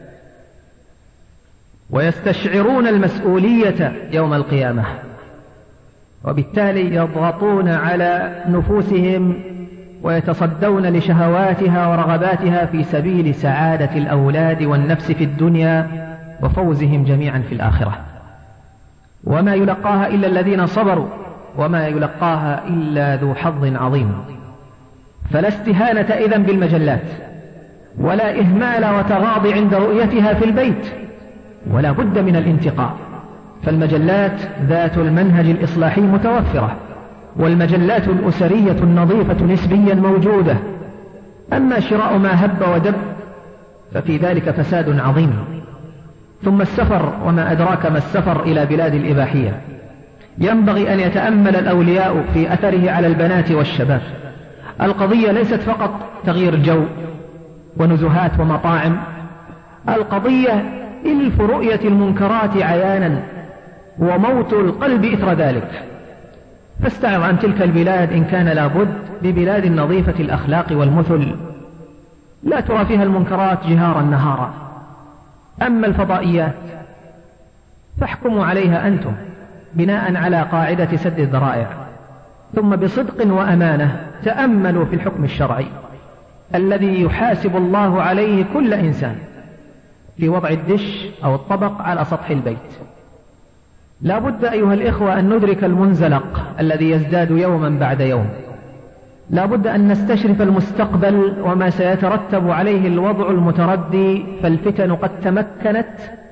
[SPEAKER 3] ويستشعرون المسؤولية يوم القيامة، وبالتالي يضغطون على نفوسهم ويتصدون لشهواتها ورغباتها في سبيل سعادة الأولاد والنفس في الدنيا وفوزهم جميعا في الآخرة. وما يلقاها إلا الذين صبروا، وما يلقاها إلا ذو حظ عظيم. فلا استهانة إذن بالمجلات، ولا إهمال وتغاضي عند رؤيتها في البيت، ولا بد من الانتقاء. فالمجلات ذات المنهج الإصلاحي متوفرة، والمجلات الأسرية النظيفة نسبيا موجودة. أما شراء ما هب ودب ففي ذلك فساد عظيم. ثم السفر، وما أدراك ما السفر إلى بلاد الإباحية. ينبغي أن يتأمل الأولياء في أثره على البنات والشباب. القضية ليست فقط تغيير جو ونزهات ومطاعم، القضية إلف رؤية المنكرات عيانا وموت القلب إثر ذلك. فاستعظ عن تلك البلاد إن كان لابد ببلاد نظيفة الأخلاق والمثل لا ترى فيها المنكرات جهارا نهارا. أما الفضائيات فاحكموا عليها أنتم بناء على قاعدة سد الذرائع، ثم بصدق وأمانة تأملوا في الحكم الشرعي الذي يحاسب الله عليه كل إنسان في وضع الدش أو الطبق على سطح البيت. لا بد أيها الإخوة أن ندرك المنزلق الذي يزداد يوما بعد يوم. لا بد أن نستشرف المستقبل وما سيترتب عليه الوضع المتردي، فالفتن قد تمكنت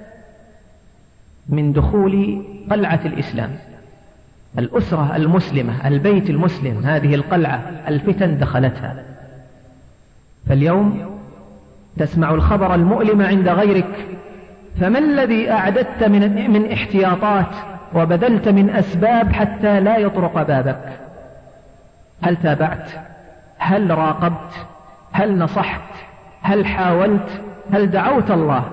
[SPEAKER 3] من دخول قلعة الإسلام. الأسرة المسلمة، البيت المسلم، هذه القلعة الفتن دخلتها. فاليوم تسمع الخبر المؤلم عند غيرك، فما الذي أعددت من احتياطات وبذلت من أسباب حتى لا يطرق بابك؟ هل تابعت؟ هل راقبت؟ هل نصحت؟ هل حاولت؟ هل دعوت الله؟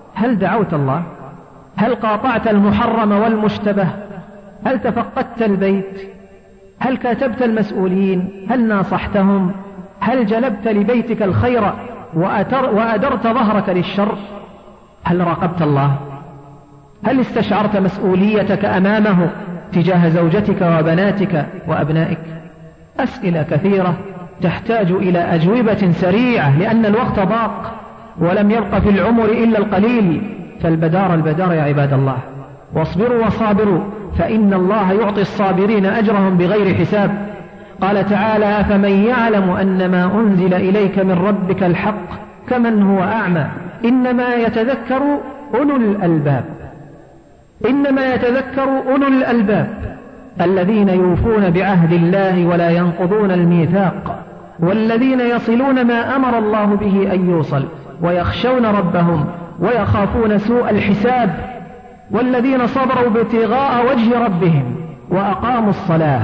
[SPEAKER 3] هل قاطعت المحرم والمشتبه؟ هل تفقدت البيت؟ هل كاتبت المسؤولين؟ هل ناصحتهم؟ هل جلبت لبيتك الخير وأدرت ظهرك للشر؟ هل راقبت الله؟ هل استشعرت مسؤوليتك أمامه تجاه زوجتك وبناتك وأبنائك؟ أسئلة كثيرة تحتاج إلى أجوبة سريعة، لأن الوقت ضاق ولم يبق في العمر إلا القليل. فالبدار يا عباد الله، واصبروا وصابروا فإن الله يعطي الصابرين أجرهم بغير حساب. قال تعالى: أفمن يعلم أن ما أنزل إليك من ربك الحق كمن هو أعمى إنما يتذكر أولو الألباب الذين يوفون بعهد الله ولا ينقضون الميثاق والذين يصلون ما أمر الله به أن يوصل ويخشون ربهم ويخافون سوء الحساب والذين صبروا ابتغاء وجه ربهم وأقاموا الصلاة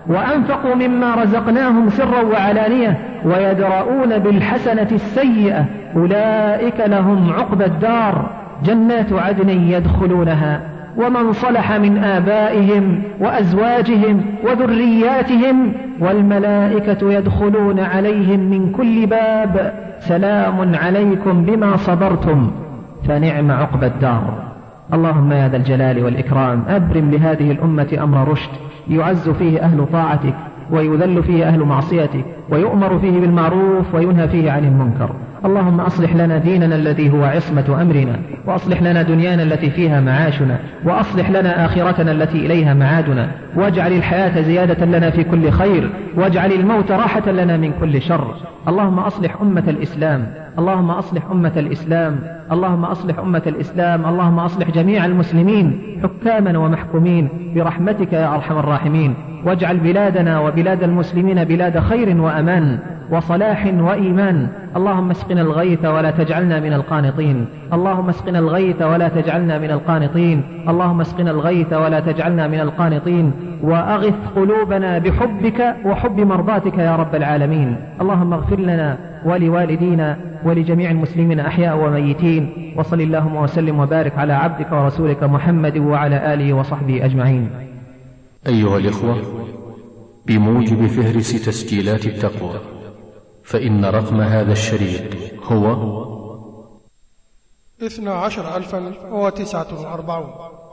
[SPEAKER 2] وأنفقوا مما رزقناهم سرا وعلانية ويدرؤون بالحسنة السيئة أولئك لهم عقبى الدار جنات عدن يدخلونها ومن صلح من آبائهم وأزواجهم وذرياتهم والملائكة يدخلون عليهم من كل باب سلام عليكم بما صبرتم فنعم عقبى الدار. اللهم يا ذا الجلال والإكرام أبرم لهذه الأمة أمر رشد يعز فيه أهل طاعتك ويذل فيه أهل معصيتك ويؤمر فيه بالمعروف وينهى فيه عن المنكر. اللهم أصلح لنا ديننا الذي هو عصمة أمرنا وأصلح لنا دنيانا التي فيها معاشنا وأصلح لنا آخرتنا التي إليها معادنا واجعل الحياة زيادة لنا في كل خير واجعل الموت راحة لنا من كل شر. اللهم أصلح أمة الإسلام اللهم أصلح أمة الإسلام اللهم أصلح أمة الإسلام اللهم أصلح جميع المسلمين حكاما ومحكومين برحمتك يا أرحم الراحمين واجعل بلادنا وبلاد المسلمين بلاد خير وأمان وصلاح وإيمان. اللهم اسقنا الغيث ولا تجعلنا من القانطين اللهم اسقنا الغيث ولا تجعلنا من القانطين اللهم اسقنا الغيث ولا تجعلنا من القانطين وأغث قلوبنا بحبك وحب مرضاتك يا رب العالمين. اللهم اغفر لنا ولوالدينا ولجميع المسلمين أحياء وميتين وصل اللهم وسلم وبارك على عبدك ورسولك محمد وعلى آله وصحبه أجمعين.
[SPEAKER 4] أيها الإخوة، بموجب فهرس تسجيلات التقوى فإن رقم هذا الشريط هو
[SPEAKER 5] 12,049.